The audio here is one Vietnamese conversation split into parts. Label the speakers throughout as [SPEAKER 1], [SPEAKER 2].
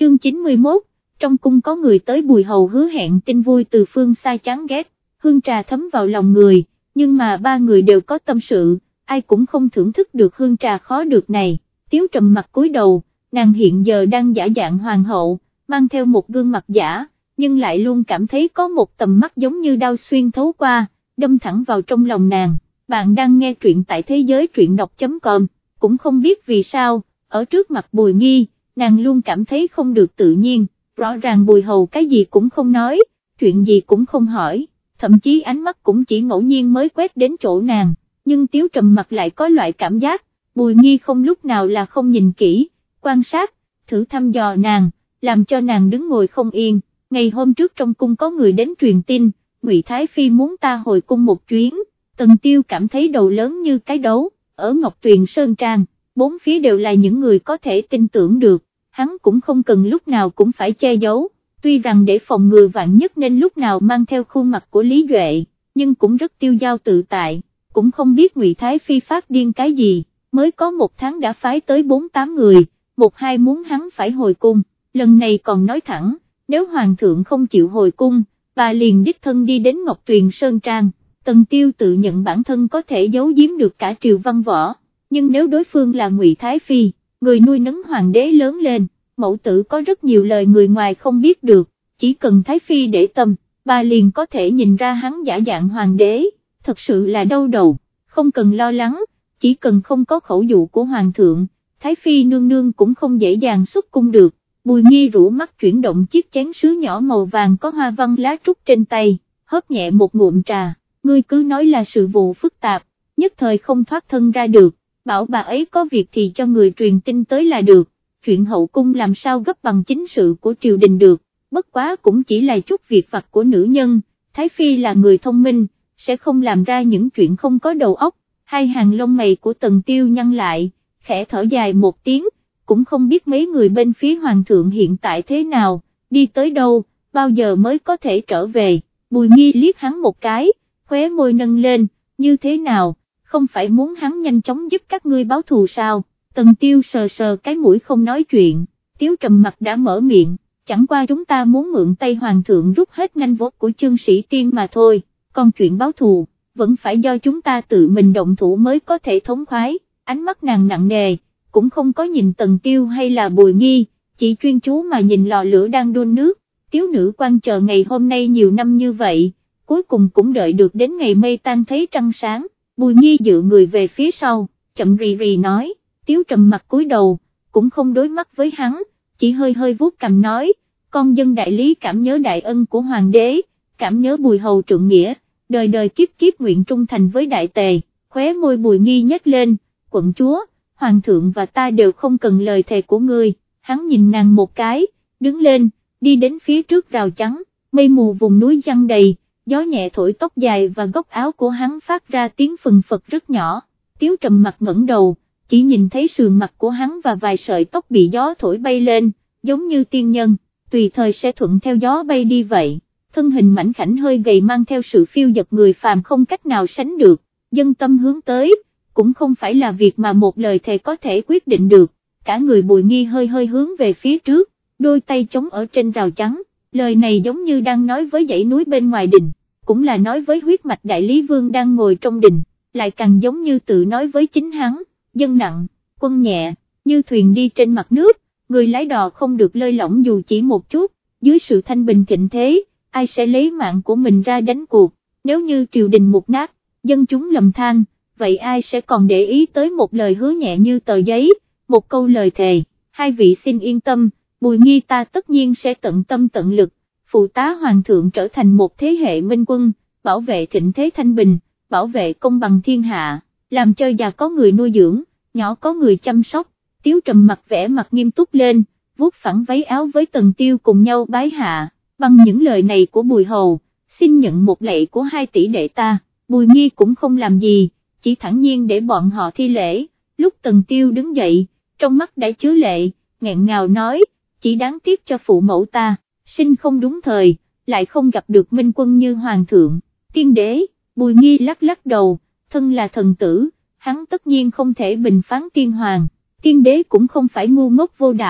[SPEAKER 1] chương 91, trong cung có người tới Bùi Hầu hứa hẹn tin vui từ phương xa chán ghét, hương trà thấm vào lòng người, nhưng mà ba người đều có tâm sự, ai cũng không thưởng thức được hương trà khó được này. Tiếu Trầm mặt cúi đầu, nàng hiện giờ đang giả dạng hoàng hậu, mang theo một gương mặt giả, nhưng lại luôn cảm thấy có một tầm mắt giống như đao xuyên thấu qua, đâm thẳng vào trong lòng nàng. Bạn đang nghe truyện tại thế giới truyện đọc.com, cũng không biết vì sao, ở trước mặt Bùi Nghi, nàng luôn cảm thấy không được tự nhiên, rõ ràng Bùi Hầu cái gì cũng không nói, chuyện gì cũng không hỏi, thậm chí ánh mắt cũng chỉ ngẫu nhiên mới quét đến chỗ nàng, nhưng Tiếu Trầm mặt lại có loại cảm giác, Bùi Nghi không lúc nào là không nhìn kỹ, quan sát, thử thăm dò nàng, làm cho nàng đứng ngồi không yên. Ngày hôm trước trong cung có người đến truyền tin, Ngụy Thái Phi muốn ta hồi cung một chuyến, Tần Tiêu cảm thấy đầu lớn như cái đấu, ở Ngọc Tuyền Sơn Trang, bốn phía đều là những người có thể tin tưởng được, hắn cũng không cần lúc nào cũng phải che giấu, tuy rằng để phòng ngừa vạn nhất nên lúc nào mang theo khuôn mặt của Lý Duệ, nhưng cũng rất tiêu dao tự tại, cũng không biết Ngụy Thái Phi phát điên cái gì, mới có một tháng đã phái tới 4-8 người, một hai muốn hắn phải hồi cung, lần này còn nói thẳng, nếu Hoàng thượng không chịu hồi cung, bà liền đích thân đi đến Ngọc Tuyền Sơn Trang. Tần Tiêu tự nhận bản thân có thể giấu giếm được cả triều văn võ, nhưng nếu đối phương là Ngụy Thái Phi, người nuôi nấng hoàng đế lớn lên, mẫu tử có rất nhiều lời người ngoài không biết được, chỉ cần Thái Phi để tâm, bà liền có thể nhìn ra hắn giả dạng hoàng đế, thật sự là đau đầu, không cần lo lắng, chỉ cần không có khẩu dụ của hoàng thượng, Thái Phi nương nương cũng không dễ dàng xuất cung được. Bùi Nghi rũ mắt chuyển động chiếc chén sứ nhỏ màu vàng có hoa văn lá trúc trên tay, hớp nhẹ một ngụm trà, ngươi cứ nói là sự vụ phức tạp, nhất thời không thoát thân ra được, bảo bà ấy có việc thì cho người truyền tin tới là được, chuyện hậu cung làm sao gấp bằng chính sự của triều đình được, bất quá cũng chỉ là chút việc vặt của nữ nhân, Thái Phi là người thông minh, sẽ không làm ra những chuyện không có đầu óc. Hai hàng lông mày của Tần Tiêu nhăn lại, khẽ thở dài một tiếng, cũng không biết mấy người bên phía hoàng thượng hiện tại thế nào, đi tới đâu, bao giờ mới có thể trở về. Bùi Nghi liếc hắn một cái, khóe môi nâng lên, như thế nào, không phải muốn hắn nhanh chóng giúp các ngươi báo thù sao? Tần Tiêu sờ sờ cái mũi không nói chuyện, Tiếu Trầm mặt đã mở miệng, chẳng qua chúng ta muốn mượn tay hoàng thượng rút hết nanh vuốt của Chương Sĩ Tiên mà thôi, còn chuyện báo thù, vẫn phải do chúng ta tự mình động thủ mới có thể thống khoái. Ánh mắt nàng nặng nề, cũng không có nhìn Tần Tiêu hay là Bùi Nghi, chỉ chuyên chú mà nhìn lò lửa đang đun nước. Tiếu nữ quan chờ ngày hôm nay nhiều năm như vậy, cuối cùng cũng đợi được đến ngày mây tan thấy trăng sáng. Bùi Nghi dựa người về phía sau, chậm rì rì nói, Tiếu Trầm mặt cúi đầu, cũng không đối mắt với hắn, chỉ hơi hơi vuốt cằm nói, con dân đại lý cảm nhớ đại ân của hoàng đế, cảm nhớ Bùi hầu trượng nghĩa, đời đời kiếp kiếp nguyện trung thành với đại tề. Khóe môi Bùi Nghi nhếch lên, quận chúa, hoàng thượng và ta đều không cần lời thề của ngươi. Hắn nhìn nàng một cái, đứng lên, đi đến phía trước rào chắn, mây mù vùng núi giăng đầy, gió nhẹ thổi tóc dài và góc áo của hắn phát ra tiếng phừng phật rất nhỏ. Tiếu Trầm mặt ngẩng đầu, chỉ nhìn thấy sườn mặt của hắn và vài sợi tóc bị gió thổi bay lên, giống như tiên nhân, tùy thời sẽ thuận theo gió bay đi vậy. Thân hình mảnh khảnh hơi gầy mang theo sự phiêu dật người phàm không cách nào sánh được, dân tâm hướng tới, cũng không phải là việc mà một lời thề có thể quyết định được. Cả người Bùi Nghi hơi hơi hướng về phía trước, đôi tay chống ở trên rào chắn, lời này giống như đang nói với dãy núi bên ngoài đình, cũng là nói với huyết mạch đại lý vương đang ngồi trong đình, lại càng giống như tự nói với chính hắn, dân nặng, quân nhẹ, như thuyền đi trên mặt nước, người lái đò không được lơi lỏng dù chỉ một chút, dưới sự thanh bình thịnh thế, ai sẽ lấy mạng của mình ra đánh cuộc, nếu như triều đình mục nát, dân chúng lầm than, vậy ai sẽ còn để ý tới một lời hứa nhẹ như tờ giấy, một câu lời thề. Hai vị xin yên tâm, Bùi Nghi ta tất nhiên sẽ tận tâm tận lực, phụ tá hoàng thượng trở thành một thế hệ minh quân, bảo vệ thịnh thế thanh bình, bảo vệ công bằng thiên hạ, làm cho già có người nuôi dưỡng, nhỏ có người chăm sóc. Tiếu Trầm mặt vẻ mặt nghiêm túc lên, vuốt phẳng váy áo với Tần Tiêu cùng nhau bái hạ, bằng những lời này của Bùi hầu, xin nhận một lệ của 2 tỷ đệ ta. Bùi Nghi cũng không làm gì, chỉ thản nhiên để bọn họ thi lễ. Lúc Tần Tiêu đứng dậy, trong mắt đã chứa lệ, nghẹn ngào nói, chỉ đáng tiếc cho phụ mẫu ta, sinh không đúng thời, lại không gặp được minh quân như hoàng thượng, tiên đế. Bùi Nghi lắc lắc đầu, thân là thần tử, hắn tất nhiên không thể bình phán tiên hoàng, tiên đế cũng không phải ngu ngốc vô đạo,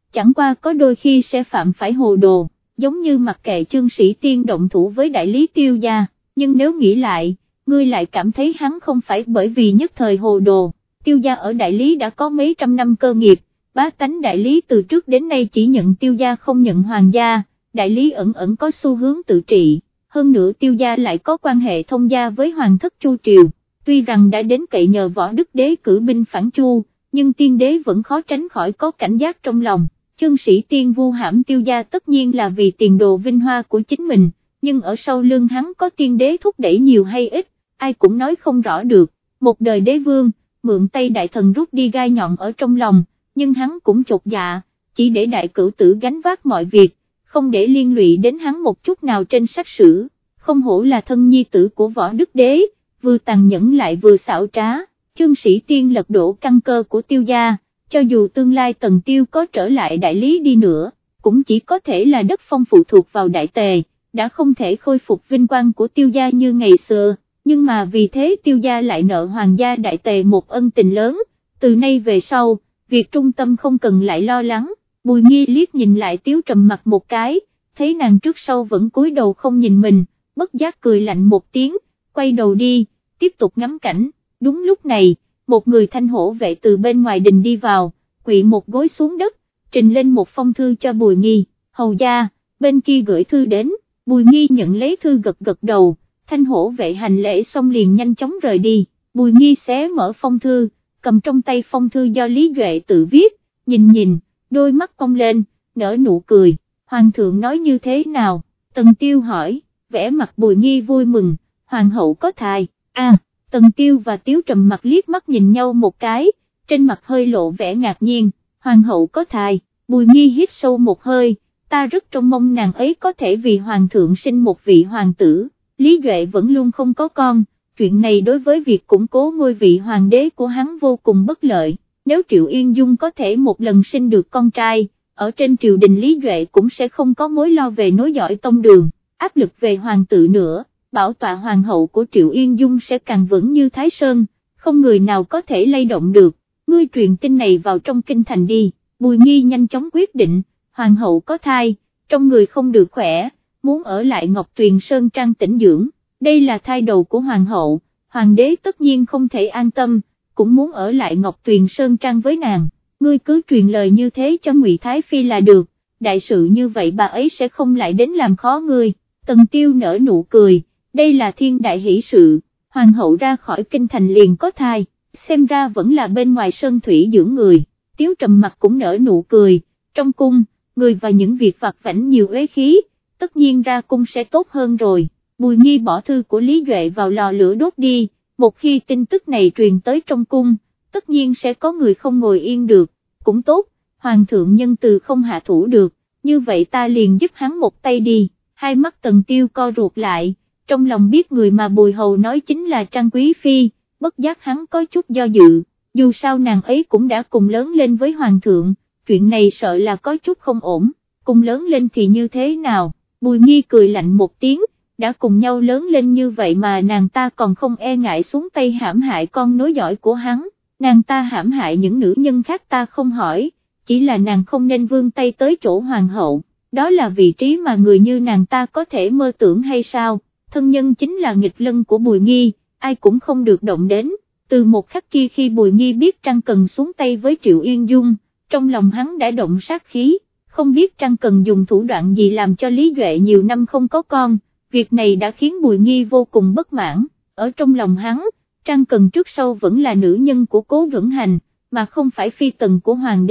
[SPEAKER 1] chẳng qua có đôi khi sẽ phạm phải hồ đồ, giống như mặc kệ Chương Sĩ Tiên động thủ với đại lý Tiêu gia, nhưng nếu nghĩ lại, ngươi lại cảm thấy hắn không phải bởi vì nhất thời hồ đồ. Tiêu gia ở đại lý đã có mấy trăm năm cơ nghiệp, bá tánh đại lý từ trước đến nay chỉ nhận Tiêu gia không nhận hoàng gia, đại lý ẩn ẩn có xu hướng tự trị, hơn nữa Tiêu gia lại có quan hệ thông gia với hoàng thất Chu triều, tuy rằng đã đến cậy nhờ Võ Đức Đế cử binh phản Chu, nhưng Tiên đế vẫn khó tránh khỏi có cảnh giác trong lòng. Chương Sĩ Tiên vu hãm Tiêu gia tất nhiên là vì tiền đồ vinh hoa của chính mình, nhưng ở sau lưng hắn có Tiên đế thúc đẩy nhiều hay ít, ai cũng nói không rõ được. Một đời đế vương, mượn tay đại thần rút đi gai nhọn ở trong lòng, nhưng hắn cũng chột dạ, chỉ để đại cửu tử gánh vác mọi việc, không để liên lụy đến hắn một chút nào trên sách sử. Không hổ là thân nhi tử của Võ Đức Đế, vừa tàn nhẫn lại vừa xảo trá. Chương Sĩ Tiên lật đổ căn cơ của Tiêu gia, cho dù tương lai Tần Tiêu có trở lại đại lý đi nữa, cũng chỉ có thể là đất phong phụ thuộc vào đại tề, đã không thể khôi phục vinh quang của Tiêu gia như ngày xưa, nhưng mà vì thế Tiêu gia lại nợ hoàng gia đại tề một ân tình lớn, từ nay về sau, việc trung tâm không cần lại lo lắng. Bùi Nghi liếc nhìn lại Tiếu Trầm Mặc một cái, thấy nàng trước sau vẫn cúi đầu không nhìn mình, bất giác cười lạnh một tiếng, quay đầu đi, tiếp tục ngắm cảnh. Đúng lúc này, một người thanh hổ vệ từ bên ngoài đình đi vào, quỵ một gối xuống đất, trình lên một phong thư cho Bùi Nghi. Hầu gia, bên kia gửi thư đến. Bùi Nghi nhận lấy thư gật gật đầu, thanh hổ vệ hành lễ xong liền nhanh chóng rời đi. Bùi Nghi xé mở phong thư, cầm trong tay phong thư do Lý Duệ tự viết, nhìn, đôi mắt cong lên, nở nụ cười. Hoàng thượng nói như thế nào? Tần Tiêu hỏi, vẻ mặt Bùi Nghi vui mừng, hoàng hậu có thai. Tần Tiêu và Tiếu Trầm Mặc liếc mắt nhìn nhau một cái, trên mặt hơi lộ vẻ ngạc nhiên. Hoàng hậu có thai. Bùi Nghi hít sâu một hơi, ta rất trông mong nàng ấy có thể vì hoàng thượng sinh một vị hoàng tử. Lý Duệ vẫn luôn không có con, chuyện này đối với việc củng cố ngôi vị hoàng đế của hắn vô cùng bất lợi. Nếu Triệu Yên Dung có thể một lần sinh được con trai, ở trên triều đình Lý Duệ cũng sẽ không có mối lo về nối dõi tông đường, áp lực về hoàng tử nữa, bảo tọa hoàng hậu của Triệu Yên Dung sẽ càng vững như Thái Sơn, không người nào có thể lay động được. Ngươi truyền tin này vào trong kinh thành đi. Bùi Nghi nhanh chóng quyết định, hoàng hậu có thai, trong người không được khỏe, muốn ở lại Ngọc Tuyền Sơn Trang tĩnh dưỡng, đây là thai đầu của hoàng hậu, hoàng đế tất nhiên không thể an tâm, cũng muốn ở lại Ngọc Tuyền Sơn Trang với nàng. Ngươi cứ truyền lời như thế cho Ngụy Thái Phi là được, đại sự như vậy bà ấy sẽ không lại đến làm khó ngươi. Tần Tiêu nở nụ cười, đây là thiên đại hỷ sự, hoàng hậu ra khỏi kinh thành liền có thai, xem ra vẫn là bên ngoài sơn thủy dưỡng người. Tiếu Trầm Mặc cũng nở nụ cười, trong cung, người và những việc vặt vãnh nhiều uế khí, tất nhiên ra cung sẽ tốt hơn rồi. Bùi Nghi bỏ thư của Lý Duệ vào lò lửa đốt đi, một khi tin tức này truyền tới trong cung, tất nhiên sẽ có người không ngồi yên được, cũng tốt, hoàng thượng nhân từ không hạ thủ được, như vậy ta liền giúp hắn một tay đi. Hai mắt Tần Tiêu co ruột lại, trong lòng biết người mà Bùi Hầu nói chính là Trang Quý Phi, bất giác hắn có chút do dự, dù sao nàng ấy cũng đã cùng lớn lên với hoàng thượng, chuyện này sợ là có chút không ổn, cùng lớn lên thì như thế nào? Bùi Nghi cười lạnh một tiếng, đã cùng nhau lớn lên như vậy mà nàng ta còn không e ngại xuống tay hãm hại con nối dõi của hắn, nàng ta hãm hại những nữ nhân khác ta không hỏi, chỉ là nàng không nên vươn tay tới chỗ hoàng hậu, đó là vị trí mà người như nàng ta có thể mơ tưởng hay sao? Thân nhân chính là nghịch lân của Bùi Nghi, ai cũng không được động đến. Từ một khắc kia khi Bùi Nghi biết Trang Cần xuống tay với Triệu Yên Dung, trong lòng hắn đã động sát khí, không biết Trang Cần dùng thủ đoạn gì làm cho Lý Duệ nhiều năm không có con, việc này đã khiến Bùi Nghi vô cùng bất mãn. Ở trong lòng hắn, Trang Cần trước sau vẫn là nữ nhân của Cố Duẩn Hành, mà không phải phi tần của hoàng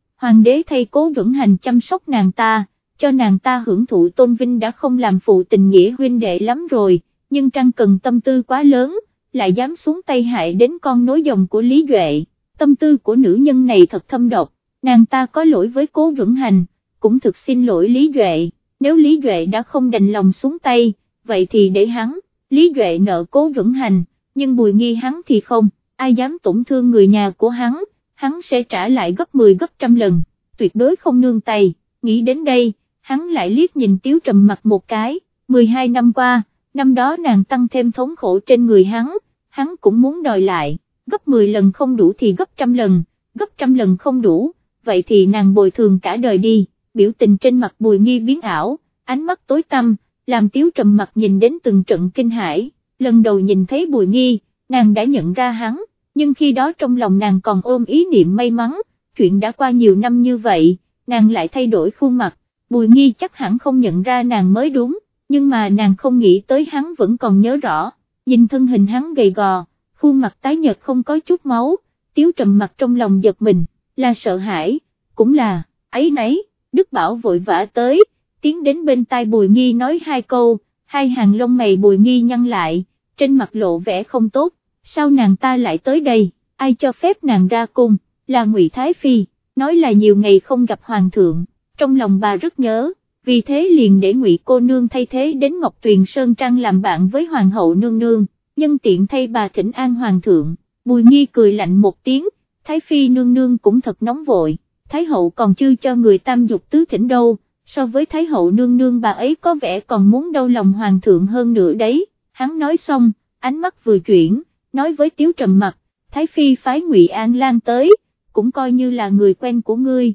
[SPEAKER 1] đế thay Cố Duẩn Hành chăm sóc nàng ta, cho nàng ta hưởng thụ tôn vinh đã không làm phụ tình nghĩa huynh đệ lắm rồi, nhưng Trang Cần tâm tư quá lớn, lại dám xuống tay hại đến con nối dòng của Lý Duệ, tâm tư của nữ nhân này thật thâm độc, nàng ta có lỗi với Cố Duẩn Hành, cũng thực xin lỗi Lý Duệ, nếu Lý Duệ đã không đành lòng xuống tay, vậy thì để hắn, Lý Duệ nợ Cố Duẩn Hành, nhưng Bùi Nghi hắn thì không, ai dám tổn thương người nhà của hắn sẽ trả lại gấp 10 gấp trăm lần, tuyệt đối không nương tay. Nghĩ đến đây, hắn lại liếc nhìn Tiếu Trầm Mặc một cái, 12 năm qua, năm đó nàng tăng thêm thống khổ trên người hắn cũng muốn đòi lại, gấp 10 lần không đủ thì gấp trăm lần không đủ, vậy thì nàng bồi thường cả đời đi. Biểu tình trên mặt Bùi Nghi biến ảo, ánh mắt tối tăm, làm Tiếu Trầm Mặc nhìn đến từng trận kinh hãi. Lần đầu nhìn thấy Bùi Nghi, nàng đã nhận ra hắn, nhưng khi đó trong lòng nàng còn ôm ý niệm may mắn, chuyện đã qua nhiều năm như vậy, nàng lại thay đổi khuôn mặt, Bùi Nghi chắc hẳn không nhận ra nàng mới đúng, nhưng mà nàng không nghĩ tới hắn vẫn còn nhớ rõ, nhìn thân hình hắn gầy gò, khuôn mặt tái nhợt không có chút máu, Tiếu Trầm Mặc trong lòng giật mình, là sợ hãi, cũng là áy náy. Đức Bảo vội vã tới, tiến đến bên tai Bùi Nghi nói hai câu, hai hàng lông mày Bùi Nghi nhăn lại, trên mặt lộ vẻ không tốt, sao nàng ta lại tới đây, ai cho phép nàng ra cung, là Ngụy Thái Phi, nói là nhiều ngày không gặp Hoàng thượng, trong lòng bà rất nhớ, vì thế liền để Ngụy cô nương thay thế đến Ngọc Tuyền Sơn Trang làm bạn với Hoàng hậu nương nương, nhân tiện thay bà thỉnh an Hoàng thượng. Bùi Nghi cười lạnh một tiếng, Thái Phi nương nương cũng thật nóng vội. Thái hậu còn chưa cho người tam dục tứ thỉnh đâu, so với Thái hậu nương nương bà ấy có vẻ còn muốn đau lòng hoàng thượng hơn nữa đấy. Hắn nói xong, ánh mắt vừa chuyển, nói với Tiếu Trầm Mặc, Thái Phi phái Ngụy An Lan tới, cũng coi như là người quen của ngươi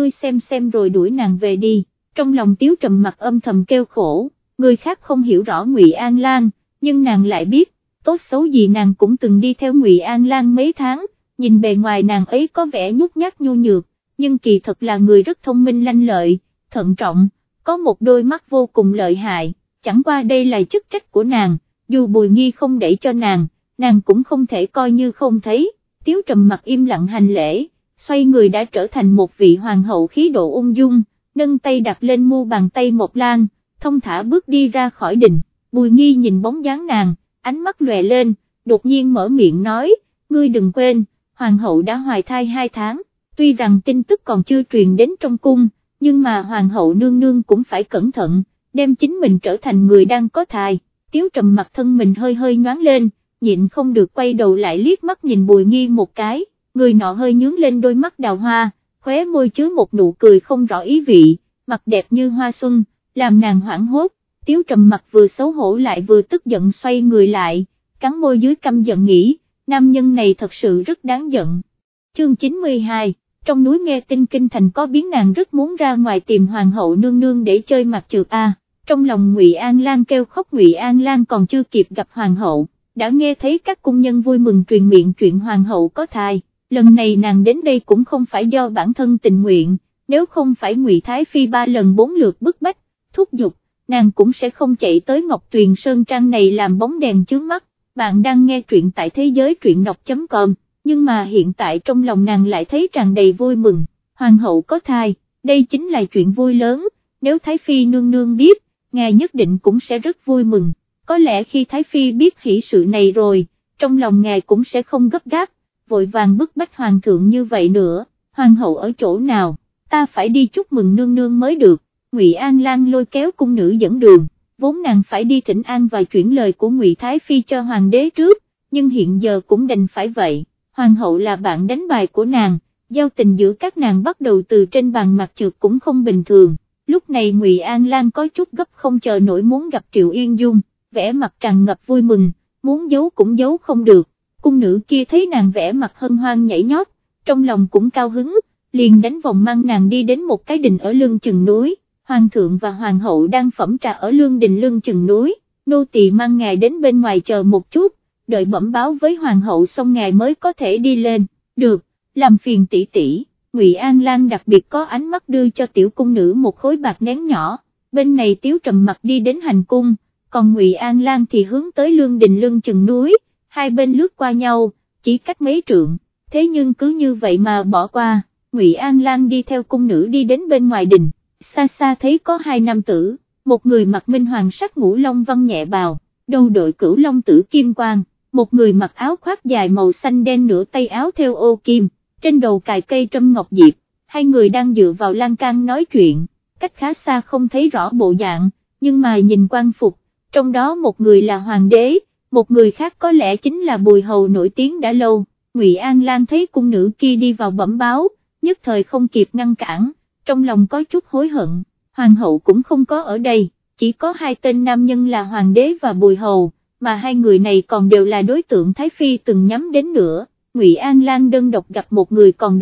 [SPEAKER 1] xem rồi đuổi nàng về đi. Trong lòng Tiếu Trầm Mặc âm thầm kêu khổ, người khác không hiểu rõ Ngụy An Lan, nhưng nàng lại biết, tốt xấu gì nàng cũng từng đi theo Ngụy An Lan mấy tháng, nhìn bề ngoài nàng ấy có vẻ nhút nhát nhu nhược, nhưng kỳ thật là người rất thông minh lanh lợi, thận trọng, có một đôi mắt vô cùng lợi hại, chẳng qua đây là chức trách của nàng, dù Bùi Nghi không để cho nàng cũng không thể coi như không thấy. Tiếu Trầm Mặc im lặng hành lễ, xoay người đã trở thành một vị hoàng hậu khí độ ung dung, nâng tay đặt lên mu bàn tay Mộc Lan, thông thả bước đi ra khỏi đình. Bùi Nghi nhìn bóng dáng nàng, ánh mắt lòe lên, đột nhiên mở miệng nói, ngươi đừng quên, hoàng hậu đã hoài thai 2 tháng. Tuy rằng tin tức còn chưa truyền đến trong cung, nhưng mà hoàng hậu nương nương cũng phải cẩn thận, đem chính mình trở thành người đang có thai. Tiếu Trầm Mặc thân mình hơi hơi nhoáng lên, nhịn không được quay đầu lại liếc mắt nhìn Bùi Nghi một cái, người nọ hơi nhướng lên đôi mắt đào hoa, khóe môi chứa một nụ cười không rõ ý vị, mặt đẹp như hoa xuân, làm nàng hoảng hốt. Tiếu Trầm Mặc vừa xấu hổ lại vừa tức giận xoay người lại, cắn môi dưới căm giận nghĩ, nam nhân này thật sự rất đáng giận. Chương 92 Trong núi nghe tin kinh thành có biến, nàng rất muốn ra ngoài tìm hoàng hậu nương nương để chơi mặt trượt a. Trong lòng Ngụy An Lan kêu khóc, Ngụy An Lan còn chưa kịp gặp hoàng hậu, đã nghe thấy các cung nhân vui mừng truyền miệng chuyện hoàng hậu có thai. Lần này nàng đến đây cũng không phải do bản thân tình nguyện, nếu không phải Ngụy Thái Phi 3 lần 4 lượt bức bách, thúc giục, nàng cũng sẽ không chạy tới Ngọc Tuyền Sơn Trang này làm bóng đèn chướng mắt. Bạn đang nghe truyện tại thế giới truyện đọc.com. Nhưng mà hiện tại trong lòng nàng lại thấy tràn đầy vui mừng, hoàng hậu có thai, đây chính là chuyện vui lớn, nếu Thái Phi nương nương biết, ngài nhất định cũng sẽ rất vui mừng, có lẽ khi Thái Phi biết hỷ sự này rồi, trong lòng ngài cũng sẽ không gấp gáp, vội vàng bức bách hoàng thượng như vậy nữa. Hoàng hậu ở chỗ nào, ta phải đi chúc mừng nương nương mới được. Ngụy An Lan lôi kéo cung nữ dẫn đường, vốn nàng phải đi thỉnh an và chuyển lời của Ngụy Thái Phi cho hoàng đế trước, nhưng hiện giờ cũng đành phải vậy. Hoàng hậu là bạn đánh bài của nàng, giao tình giữa các nàng bắt đầu từ trên bàn mặt trượt cũng không bình thường. Lúc này Ngụy An Lan có chút gấp không chờ nổi muốn gặp Triệu Yên Dung, vẻ mặt tràn ngập vui mừng, muốn giấu cũng giấu không được. Cung nữ kia thấy nàng vẻ mặt hân hoan nhảy nhót, trong lòng cũng cao hứng, liền đánh vòng mang nàng đi đến một cái đình ở lưng chừng núi. Hoàng thượng và hoàng hậu đang phẩm trà ở lương đình lưng chừng núi, nô tỳ mang ngài đến bên ngoài chờ một chút, đợi bẩm báo với hoàng hậu xong ngài mới có thể đi lên. Được, làm phiền tỷ tỷ. Ngụy An Lan đặc biệt có ánh mắt đưa cho tiểu cung nữ một khối bạc nén nhỏ. Bên này Tiếu Trầm Mặc đi đến hành cung, còn Ngụy An Lan thì hướng tới lương đình lưng chừng núi, hai bên lướt qua nhau, chỉ cách mấy trượng, thế nhưng cứ như vậy mà bỏ qua. Ngụy An Lan đi theo cung nữ đi đến bên ngoài đình, xa xa thấy có hai nam tử, một người mặc minh hoàng sắc ngũ long văn nhẹ bào, đầu đội cửu long tử kim quang, một người mặc áo khoác dài màu xanh đen nửa tay áo theo ô kim, trên đầu cài cây trâm ngọc diệp, hai người đang dựa vào lan can nói chuyện, cách khá xa không thấy rõ bộ dạng, nhưng mà nhìn quan phục, trong đó một người là hoàng đế, một người khác có lẽ chính là Bùi hầu nổi tiếng đã lâu. Ngụy An Lan thấy cung nữ kia đi vào bẩm báo, nhất thời không kịp ngăn cản, trong lòng có chút hối hận, hoàng hậu cũng không có ở đây, chỉ có hai tên nam nhân là hoàng đế và Bùi hầu, mà hai người này còn đều là đối tượng Thái Phi từng nhắm đến nữa. Ngụy An Lan đơn độc gặp một người còn được,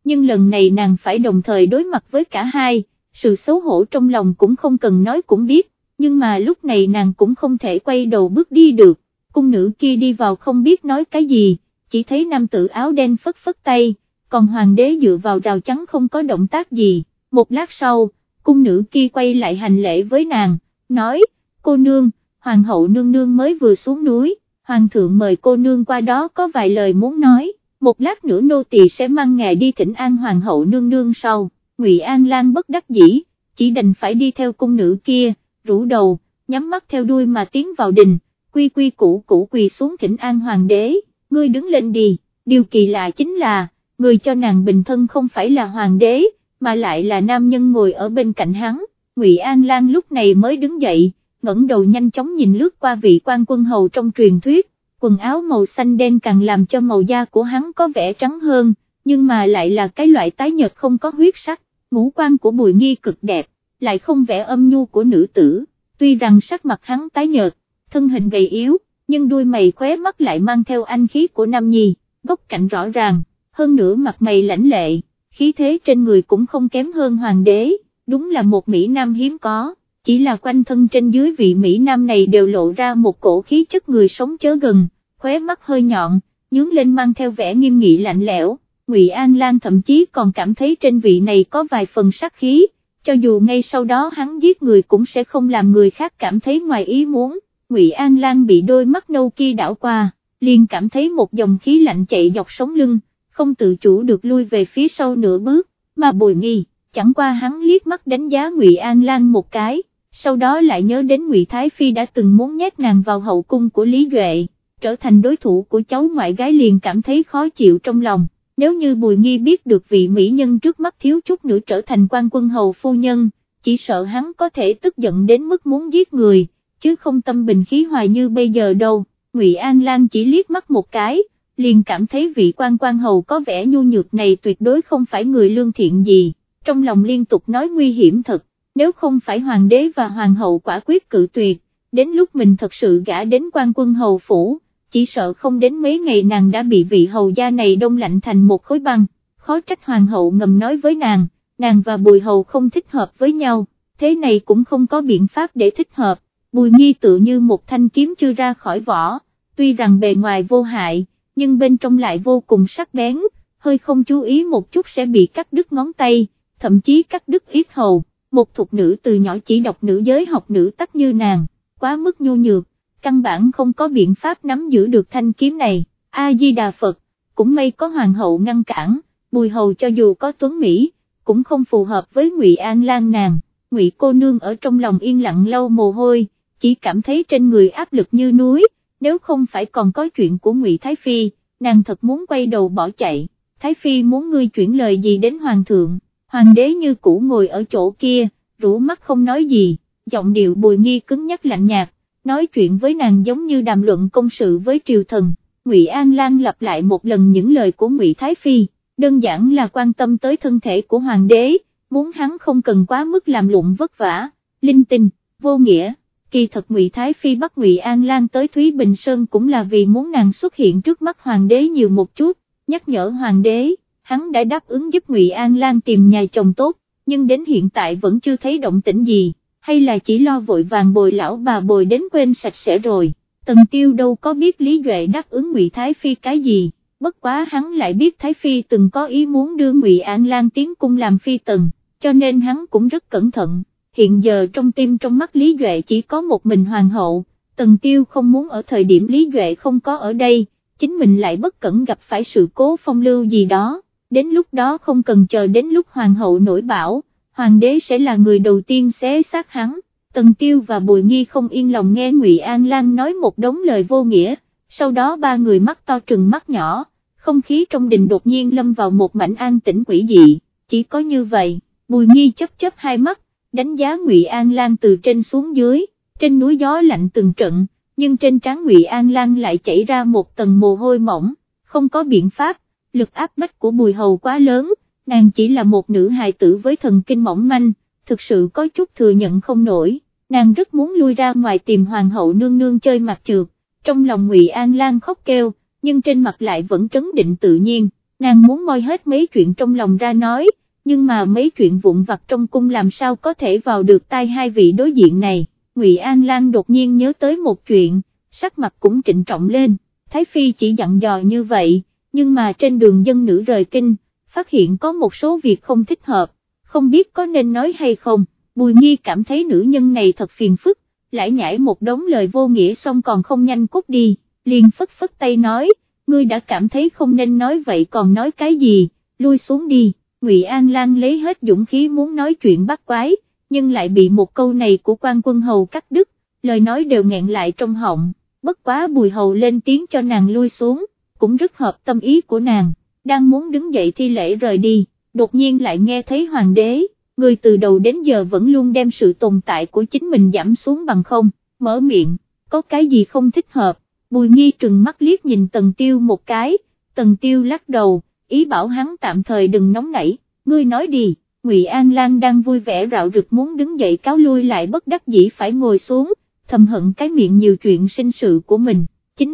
[SPEAKER 1] nhưng lần này nàng phải đồng thời đối mặt với cả hai, sự xấu hổ trong lòng cũng không cần nói cũng biết, nhưng mà lúc này nàng cũng không thể quay đầu bước đi được. Cung nữ kia đi vào không biết nói cái gì, chỉ thấy nam tử áo đen phất phất tay, còn hoàng đế dựa vào rào chắn không có động tác gì. Một lát sau, cung nữ kia quay lại hành lễ với nàng, nói, cô nương, hoàng hậu nương nương mới vừa xuống núi, hoàng thượng mời cô nương qua đó có vài lời muốn nói, một lát nữa nô tỳ sẽ mang ngài đi thỉnh an hoàng hậu nương nương sau. Ngụy An Lan bất đắc dĩ, chỉ đành phải đi theo cung nữ kia, rũ đầu, nhắm mắt theo đuôi mà tiến vào đình, quy quy củ củ quỳ xuống thỉnh an hoàng đế, ngươi đứng lên đi. Điều kỳ lạ chính là, người cho nàng bình thân không phải là hoàng đế, mà lại là nam nhân ngồi ở bên cạnh hắn. Ngụy An Lan lúc này mới đứng dậy, ngẩng đầu nhanh chóng nhìn lướt qua vị quan quân hầu trong truyền thuyết, quần áo màu xanh đen càng làm cho màu da của hắn có vẻ trắng hơn, nhưng mà lại là cái loại tái nhợt không có huyết sắc. Ngũ quan của Bùi Nghi cực đẹp, lại không vẻ âm nhu của nữ tử, tuy rằng sắc mặt hắn tái nhợt, thân hình gầy yếu, nhưng đuôi mày khóe mắt lại mang theo anh khí của nam nhi, góc cạnh rõ ràng, hơn nữa mặt mày lãnh lệ, khí thế trên người cũng không kém hơn hoàng đế, đúng là một Mỹ Nam hiếm có, chỉ là quanh thân trên dưới vị Mỹ Nam này đều lộ ra một cổ khí chất người sống chớ gần, khóe mắt hơi nhọn, nhướng lên mang theo vẻ nghiêm nghị lạnh lẽo. Ngụy An Lan thậm chí còn cảm thấy trên vị này có vài phần sát khí, cho dù ngay sau đó hắn giết người cũng sẽ không làm người khác cảm thấy ngoài ý muốn. Ngụy An Lan bị đôi mắt nâu kia đảo qua, liền cảm thấy một dòng khí lạnh chạy dọc sống lưng, không tự chủ được lui về phía sau nửa bước, mà Bùi Nghi, chẳng qua hắn liếc mắt đánh giá Ngụy An Lan một cái, sau đó lại nhớ đến Ngụy Thái Phi đã từng muốn nhét nàng vào hậu cung của Lý Duệ, trở thành đối thủ của cháu ngoại gái liền cảm thấy khó chịu trong lòng. Nếu như Bùi Nghi biết được vị mỹ nhân trước mắt thiếu chút nữa trở thành quan quân hầu phu nhân, chỉ sợ hắn có thể tức giận đến mức muốn giết người, chứ không tâm bình khí hòa như bây giờ đâu. Ngụy An Lan chỉ liếc mắt một cái, liền cảm thấy vị quan hầu có vẻ nhu nhược này tuyệt đối không phải người lương thiện gì, trong lòng liên tục nói nguy hiểm thật, nếu không phải hoàng đế và hoàng hậu quả quyết cự tuyệt, đến lúc mình thật sự gả đến quan quân hầu phủ, chỉ sợ không đến mấy ngày nàng đã bị vị hầu gia này đông lạnh thành một khối băng. Khó trách hoàng hậu ngầm nói với nàng và Bùi hầu không thích hợp với nhau, thế này cũng không có biện pháp để thích hợp. Bùi Nghi tự như một thanh kiếm chưa ra khỏi vỏ, tuy rằng bề ngoài vô hại, nhưng bên trong lại vô cùng sắc bén, hơi không chú ý một chút sẽ bị cắt đứt ngón tay, thậm chí cắt đứt yết hầu. Một thục nữ từ nhỏ chỉ đọc nữ giới học nữ tắc như nàng, quá mức nhu nhược, căn bản không có biện pháp nắm giữ được thanh kiếm này. A Di Đà Phật, cũng may có hoàng hậu ngăn cản, Bùi hầu cho dù có tuấn mỹ, cũng không phù hợp với Ngụy An Lan nàng. Ngụy cô nương ở trong lòng yên lặng lau mồ hôi, chỉ cảm thấy trên người áp lực như núi, nếu không phải còn có chuyện của Ngụy Thái Phi, nàng thật muốn quay đầu bỏ chạy. Thái Phi muốn ngươi chuyển lời gì đến hoàng thượng? Hoàng đế như cũ ngồi ở chỗ kia, rũ mắt không nói gì, giọng điệu Bùi Nghi cứng nhắc lạnh nhạt, nói chuyện với nàng giống như đàm luận công sự với triều thần. Ngụy An Lan lặp lại một lần những lời của Ngụy Thái Phi, đơn giản là quan tâm tới thân thể của hoàng đế, muốn hắn không cần quá mức làm lụng vất vả, linh tinh, vô nghĩa. Kỳ thật Ngụy Thái Phi bắt Ngụy An Lan tới Thúy Bình Sơn cũng là vì muốn nàng xuất hiện trước mắt hoàng đế nhiều một chút, nhắc nhở hoàng đế, hắn đã đáp ứng giúp Ngụy An Lan tìm nhà chồng tốt, nhưng đến hiện tại vẫn chưa thấy động tĩnh gì, hay là chỉ lo vội vàng bồi lão bà bồi đến quên sạch sẽ rồi. Tần Tiêu đâu có biết Lý Duệ đáp ứng Ngụy Thái Phi cái gì, bất quá hắn lại biết Thái Phi từng có ý muốn đưa Ngụy An Lan tiến cung làm phi tần, cho nên hắn cũng rất cẩn thận. Hiện giờ trong tim trong mắt Lý Duệ chỉ có một mình hoàng hậu, Tần Tiêu không muốn ở thời điểm Lý Duệ không có ở đây, chính mình lại bất cẩn gặp phải sự cố phong lưu gì đó, đến lúc đó không cần chờ đến lúc hoàng hậu nổi bão, hoàng đế sẽ là người đầu tiên xé xác hắn. Tần Tiêu và Bùi Nghi không yên lòng nghe Ngụy An Lan nói một đống lời vô nghĩa, sau đó ba người mắt to trừng mắt nhỏ, không khí trong đình đột nhiên lâm vào một mảnh an tĩnh quỷ dị. Chỉ có như vậy, Bùi Nghi chớp chớp hai mắt, đánh giá Ngụy An Lan từ trên xuống dưới, trên núi gió lạnh từng trận, nhưng trên trán Ngụy An Lan lại chảy ra một tầng mồ hôi mỏng, không có biện pháp, lực áp bách của Bùi hầu quá lớn, nàng chỉ là một nữ hài tử với thần kinh mỏng manh, thực sự có chút thừa nhận không nổi, nàng rất muốn lui ra ngoài tìm hoàng hậu nương nương chơi mặt trượt, trong lòng Ngụy An Lan khóc kêu, nhưng trên mặt lại vẫn trấn định tự nhiên. nàng muốn moi hết mấy chuyện trong lòng ra nói, nhưng mà mấy chuyện vụn vặt trong cung làm sao có thể vào được tai hai vị đối diện này. Ngụy An Lan đột nhiên nhớ tới một chuyện, sắc mặt cũng trịnh trọng lên, Thái Phi chỉ dặn dò như vậy, nhưng mà trên đường dân nữ rời kinh, phát hiện có một số việc không thích hợp, không biết có nên nói hay không. Bùi Nghi cảm thấy nữ nhân này thật phiền phức, lải nhải một đống lời vô nghĩa xong còn không nhanh cút đi, liền phất phất tay nói, ngươi đã cảm thấy không nên nói vậy còn nói cái gì, lui xuống đi. Ngụy An Lan lấy hết dũng khí muốn nói chuyện bắt quái, nhưng lại bị một câu này của Quan Quân Hầu cắt đứt, lời nói đều nghẹn lại trong họng, bất quá Bùi Hầu lên tiếng cho nàng lui xuống, cũng rất hợp tâm ý của nàng, đang muốn đứng dậy thi lễ rời đi, đột nhiên lại nghe thấy hoàng đế, người từ đầu đến giờ vẫn luôn đem sự tồn tại của chính mình giảm xuống bằng không, mở miệng, có cái gì không thích hợp. Bùi Nghi trừng mắt liếc nhìn Tần Tiêu một cái, Tần Tiêu lắc đầu, ý bảo hắn tạm thời đừng nóng nảy, ngươi nói đi. Ngụy An Lan đang vui vẻ rạo rực muốn đứng dậy cáo lui lại bất đắc dĩ phải ngồi xuống, thầm hận cái miệng nhiều chuyện sinh sự của mình, chính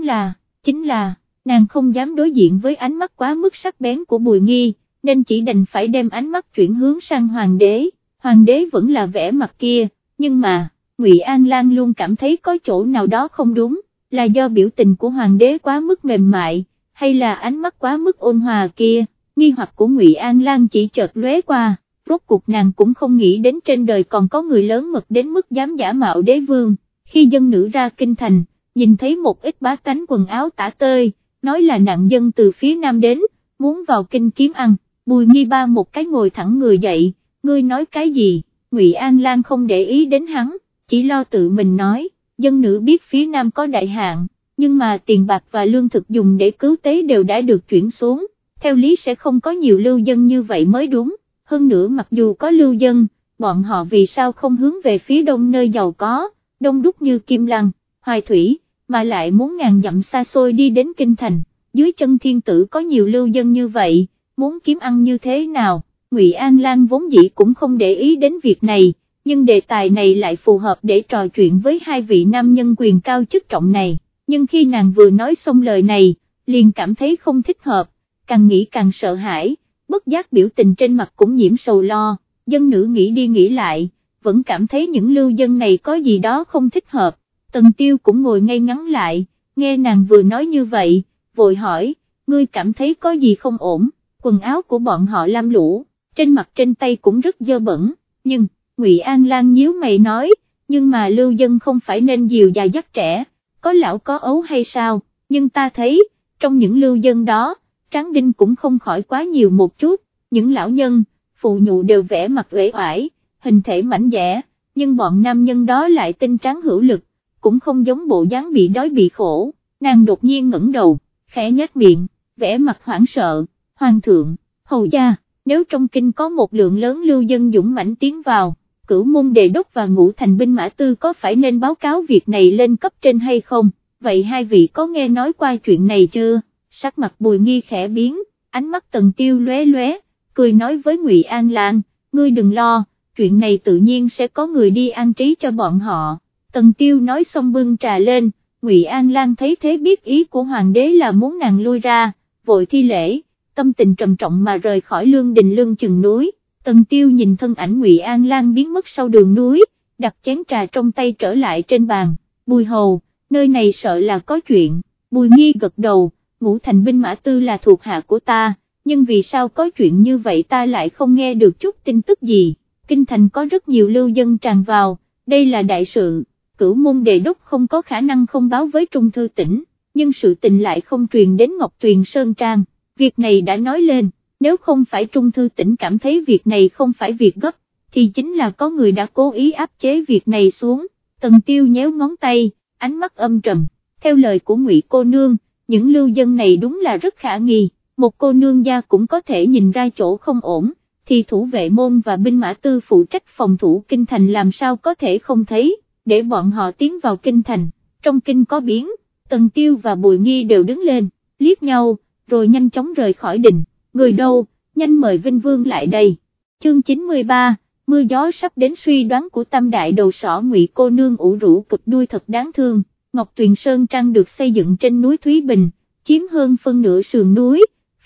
[SPEAKER 1] là, nàng không dám đối diện với ánh mắt quá mức sắc bén của Bùi Nghi, nên chỉ đành phải đem ánh mắt chuyển hướng sang hoàng đế vẫn là vẻ mặt kia, nhưng mà, Ngụy An Lan luôn cảm thấy có chỗ nào đó không đúng, là do biểu tình của hoàng đế quá mức mềm mại, hay là ánh mắt quá mức ôn hòa kia. Nghi hoặc của Ngụy An Lan chỉ chợt lóe qua, rốt cuộc nàng cũng không nghĩ đến trên đời còn có người lớn mật đến mức dám giả mạo đế vương. Khi dân nữ ra kinh thành, nhìn thấy một ít bá tánh quần áo tả tơi, nói là nạn dân từ phía nam đến, muốn vào kinh kiếm ăn, Bùi Nghi ba một cái ngồi thẳng người dậy, ngươi nói cái gì? Ngụy An Lan không để ý đến hắn, chỉ lo tự mình nói, dân nữ biết phía nam có đại hạn, nhưng mà tiền bạc và lương thực dùng để cứu tế đều đã được chuyển xuống, theo lý sẽ không có nhiều lưu dân như vậy mới đúng, hơn nữa mặc dù có lưu dân, bọn họ vì sao không hướng về phía đông nơi giàu có, đông đúc như Kim Lăng, Hoài Thủy, mà lại muốn ngàn dặm xa xôi đi đến kinh thành, dưới chân thiên tử có nhiều lưu dân như vậy, muốn kiếm ăn như thế nào? Ngụy An Lan vốn dĩ cũng không để ý đến việc này, nhưng đề tài này lại phù hợp để trò chuyện với hai vị nam nhân quyền cao chức trọng này, nhưng khi nàng vừa nói xong lời này, liền cảm thấy không thích hợp, càng nghĩ càng sợ hãi, bất giác biểu tình trên mặt cũng nhiễm sầu lo, dân nữ nghĩ đi nghĩ lại, vẫn cảm thấy những lưu dân này có gì đó không thích hợp. Tần Tiêu cũng ngồi ngay ngắn lại, nghe nàng vừa nói như vậy, vội hỏi, ngươi cảm thấy có gì không ổn? Quần áo của bọn họ lam lũ, trên mặt trên tay cũng rất dơ bẩn, nhưng, Ngụy An Lan nhíu mày nói, nhưng mà lưu dân không phải nên dìu già dắt trẻ, có lão có ấu hay sao, nhưng ta thấy, trong những lưu dân đó, tráng đinh cũng không khỏi quá nhiều một chút, những lão nhân, phụ nhụ đều vẻ mặt uể oải, hình thể mảnh dẻ, nhưng bọn nam nhân đó lại tinh tráng hữu lực, cũng không giống bộ dáng bị đói bị khổ. Nàng đột nhiên ngẩng đầu, khẽ nhếch miệng, vẻ mặt hoảng sợ, hoàng thượng, hầu gia, nếu trong kinh có một lượng lớn lưu dân dũng mãnh tiến vào, Cửu Môn Đề Đốc và Ngũ Thành binh mã tư có phải nên báo cáo việc này lên cấp trên hay không, vậy hai vị có nghe nói qua chuyện này chưa? Sắc mặt Bùi Nghi khẽ biến, ánh mắt Tần Tiêu lóe lóe, cười nói với Ngụy An Lan, ngươi đừng lo, chuyện này tự nhiên sẽ có người đi an trí cho bọn họ. Tần Tiêu nói xong bưng trà lên, Ngụy An Lan thấy thế biết ý của hoàng đế là muốn nàng lui ra, vội thi lễ, tâm tình trầm trọng mà rời khỏi lương đình lưng chừng núi. Tần Tiêu nhìn thân ảnh Ngụy An Lan biến mất sau đường núi, đặt chén trà trong tay trở lại trên bàn, Bùi Hầu, nơi này sợ là có chuyện. Bùi Nghi gật đầu, Ngũ Thành binh mã tư là thuộc hạ của ta, nhưng vì sao có chuyện như vậy ta lại không nghe được chút tin tức gì, kinh thành có rất nhiều lưu dân tràn vào, đây là đại sự. Cửu Môn Đề Đốc không có khả năng không báo với Trung Thư tỉnh, nhưng sự tình lại không truyền đến Ngọc Tuyền Sơn Trang, việc này đã nói lên, nếu không phải Trung Thư tỉnh cảm thấy việc này không phải việc gấp, thì chính là có người đã cố ý áp chế việc này xuống. Tần Tiêu nhéo ngón tay, ánh mắt âm trầm, theo lời của Ngụy cô nương, những lưu dân này đúng là rất khả nghi, một cô nương gia cũng có thể nhìn ra chỗ không ổn, thì thủ vệ môn và binh mã tư phụ trách phòng thủ kinh thành làm sao có thể không thấy, để bọn họ tiến vào kinh thành. Trong kinh có biến, Tần Tiêu và Bùi Nghi đều đứng lên, liếc nhau, rồi nhanh chóng rời khỏi đình. Người đâu, nhanh mời Vinh Vương lại đây. Chương 93, mưa gió sắp đến. Suy đoán của Tam Đại đầu sỏ Ngụy cô nương ủ rũ cụp đuôi thật đáng thương. Ngọc Tuyền Sơn Trang được xây dựng trên núi Thúy Bình, chiếm hơn phân nửa sườn núi,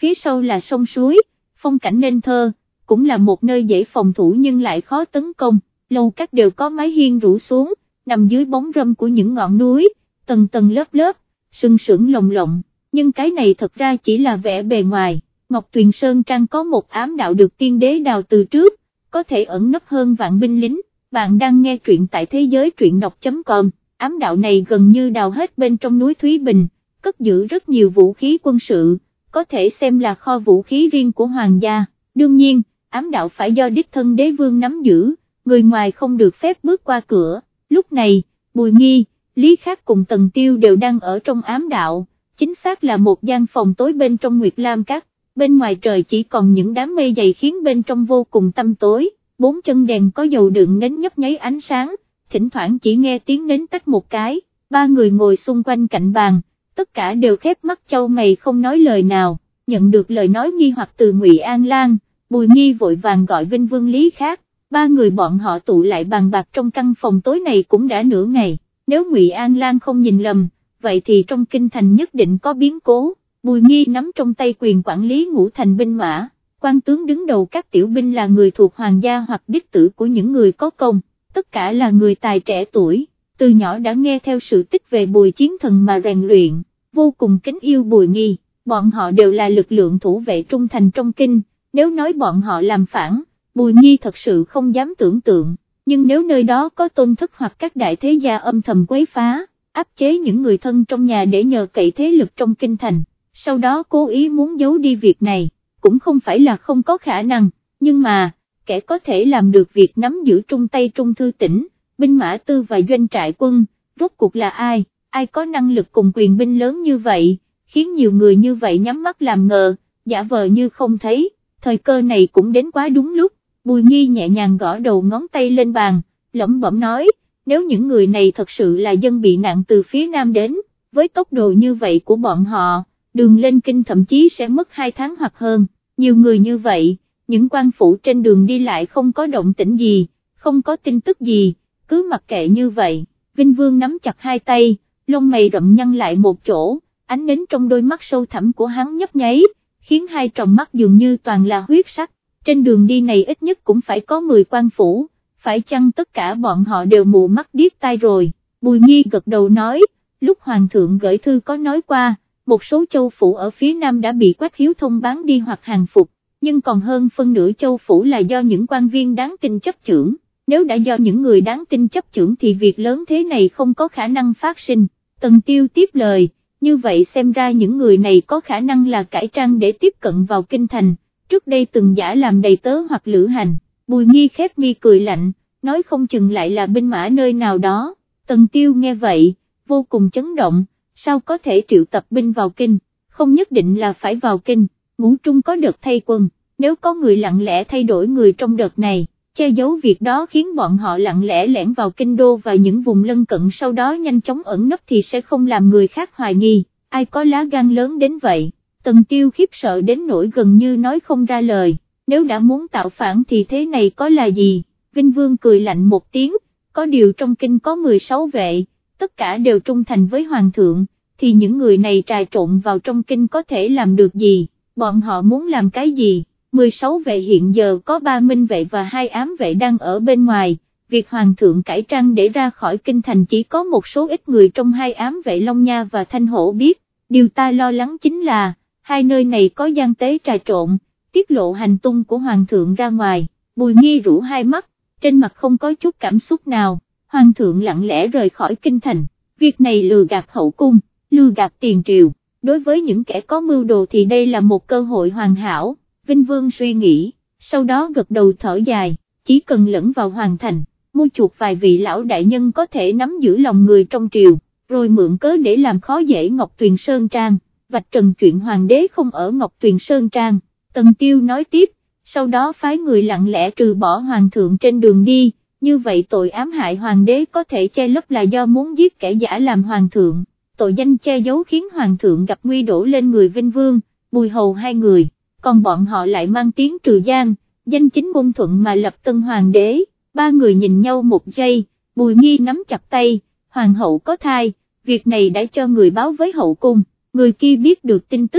[SPEAKER 1] phía sau là sông suối, phong cảnh nên thơ, cũng là một nơi dễ phòng thủ nhưng lại khó tấn công, lầu các đều có mái hiên rủ xuống, nằm dưới bóng râm của những ngọn núi, tầng tầng lớp lớp, sừng sững lồng lộng, nhưng cái này thật ra chỉ là vẻ bề ngoài. Ngọc Tuyền Sơn Trang có một ám đạo được tiên đế đào từ trước, có thể ẩn nấp hơn vạn binh lính. Bạn đang nghe truyện tại thế giới truyện đọc.com, ám đạo này gần như đào hết bên trong núi Thúy Bình, cất giữ rất nhiều vũ khí quân sự, có thể xem là kho vũ khí riêng của hoàng gia. Đương nhiên, ám đạo phải do đích thân đế vương nắm giữ, người ngoài không được phép bước qua cửa. Lúc này, Bùi Nghi, Lý Khắc cùng Tần Tiêu đều đang ở trong ám đạo, chính xác là một gian phòng tối bên trong Nguyệt Lam Các. Bên ngoài trời chỉ còn những đám mây dày khiến bên trong vô cùng tăm tối, 4 chân đèn có dầu đựng nến nhấp nháy ánh sáng, thỉnh thoảng chỉ nghe tiếng nến tách một cái, 3 người ngồi xung quanh cạnh bàn, tất cả đều khép mắt chau mày không nói lời nào. Nhận được lời nói nghi hoặc từ Ngụy An Lan, Bùi Nghi vội vàng gọi Vinh Vương Lý Khác, 3 người bọn họ tụ lại bàn bạc trong căn phòng tối này cũng đã nửa ngày, nếu Ngụy An Lan không nhìn lầm, vậy thì trong kinh thành nhất định có biến cố. Bùi Nghi nắm trong tay quyền quản lý ngũ thành binh mã, quan tướng đứng đầu các tiểu binh là người thuộc hoàng gia hoặc đích tử của những người có công, tất cả là người tài trẻ tuổi, từ nhỏ đã nghe theo sự tích về Bùi Chiến Thần mà rèn luyện, vô cùng kính yêu Bùi Nghi, bọn họ đều là lực lượng thủ vệ trung thành trong kinh, nếu nói bọn họ làm phản, Bùi Nghi thật sự không dám tưởng tượng, nhưng nếu nơi đó có tôn thất hoặc các đại thế gia âm thầm quấy phá, áp chế những người thân trong nhà để nhờ cậy thế lực trong kinh thành, sau đó cố ý muốn giấu đi việc này, cũng không phải là không có khả năng, nhưng mà, kẻ có thể làm được việc nắm giữ trung Tây Trung Thư tỉnh, binh mã tư và doanh trại quân, rốt cuộc là ai có năng lực cùng quyền binh lớn như vậy, khiến nhiều người như vậy nhắm mắt làm ngờ, giả vờ như không thấy, thời cơ này cũng đến quá đúng lúc. Bùi Nghi nhẹ nhàng gõ đầu ngón tay lên bàn, lẩm bẩm nói, nếu những người này thật sự là dân bị nạn từ phía Nam đến, với tốc độ như vậy của bọn họ, đường lên kinh thậm chí sẽ mất 2 tháng hoặc hơn, nhiều người như vậy, những quan phủ trên đường đi lại không có động tĩnh gì, không có tin tức gì, cứ mặc kệ như vậy. Vinh Vương nắm chặt hai tay, lông mày rậm nhăn lại một chỗ, ánh nến trong đôi mắt sâu thẳm của hắn nhấp nháy, khiến hai tròng mắt dường như toàn là huyết sắc. Trên đường đi này ít nhất cũng phải có 10 quan phủ, phải chăng tất cả bọn họ đều mù mắt điếc tai rồi. Bùi Nghi gật đầu nói, lúc Hoàng thượng gửi thư có nói qua, một số châu phủ ở phía Nam đã bị Quách Hiếu Thông bán đi hoặc hàng phục, nhưng còn hơn phân nửa châu phủ là do những quan viên đáng tin chấp chưởng, nếu đã do những người đáng tin chấp chưởng thì việc lớn thế này không có khả năng phát sinh. Tần Tiêu tiếp lời, như vậy xem ra những người này có khả năng là cải trang để tiếp cận vào kinh thành, trước đây từng giả làm đầy tớ hoặc lữ hành. Bùi Nghi khép mi cười lạnh, nói không chừng lại là binh mã nơi nào đó. Tần Tiêu nghe vậy, vô cùng chấn động, sao có thể triệu tập binh vào kinh, không nhất định là phải vào kinh, Ngũ Trung có đợt thay quân, nếu có người lặng lẽ thay đổi người trong đợt này, che giấu việc đó khiến bọn họ lặng lẽ lẻn vào kinh đô và những vùng lân cận sau đó nhanh chóng ẩn nấp thì sẽ không làm người khác hoài nghi, ai có lá gan lớn đến vậy. Tần Tiêu khiếp sợ đến nỗi gần như nói không ra lời, nếu đã muốn tạo phản thì thế này có là gì. Vinh Vương cười lạnh một tiếng, có điều trong kinh có 16 vệ, tất cả đều trung thành với Hoàng thượng, thì những người này trà trộn vào trong kinh có thể làm được gì, bọn họ muốn làm cái gì. 16 vệ hiện giờ có 3 minh vệ và 2 ám vệ đang ở bên ngoài, việc Hoàng thượng cải trang để ra khỏi kinh thành chỉ có một số ít người trong 2 ám vệ Long Nha và Thanh Hổ biết, điều ta lo lắng chính là, hai nơi này có gian tế trà trộn, tiết lộ hành tung của Hoàng thượng ra ngoài. Bùi Nghi rũ hai mắt, trên mặt không có chút cảm xúc nào. Hoàng thượng lặng lẽ rời khỏi kinh thành, việc này lừa gạt hậu cung, lừa gạt tiền triều, đối với những kẻ có mưu đồ thì đây là một cơ hội hoàn hảo. Vinh Vương suy nghĩ, sau đó gật đầu thở dài, chỉ cần lẫn vào hoàng thành, mua chuộc vài vị lão đại nhân có thể nắm giữ lòng người trong triều, rồi mượn cớ để làm khó dễ Ngọc Tuyền Sơn Trang, vạch trần chuyện hoàng đế không ở Ngọc Tuyền Sơn Trang. Tần Tiêu nói tiếp, sau đó phái người lặng lẽ trừ bỏ hoàng thượng trên đường đi, như vậy tội ám hại hoàng đế có thể che lấp là do muốn giết kẻ giả làm hoàng thượng, tội danh che giấu khiến hoàng thượng gặp nguy đổ lên người Vinh Vương, Bùi Hầu hai người, còn bọn họ lại mang tiếng trừ gian, danh chính ngôn thuận mà lập tân hoàng đế. Ba người nhìn nhau một giây, Bùi Nghi nắm chặt tay, hoàng hậu có thai, việc này đã cho người báo với hậu cung, người kia biết được tin tức,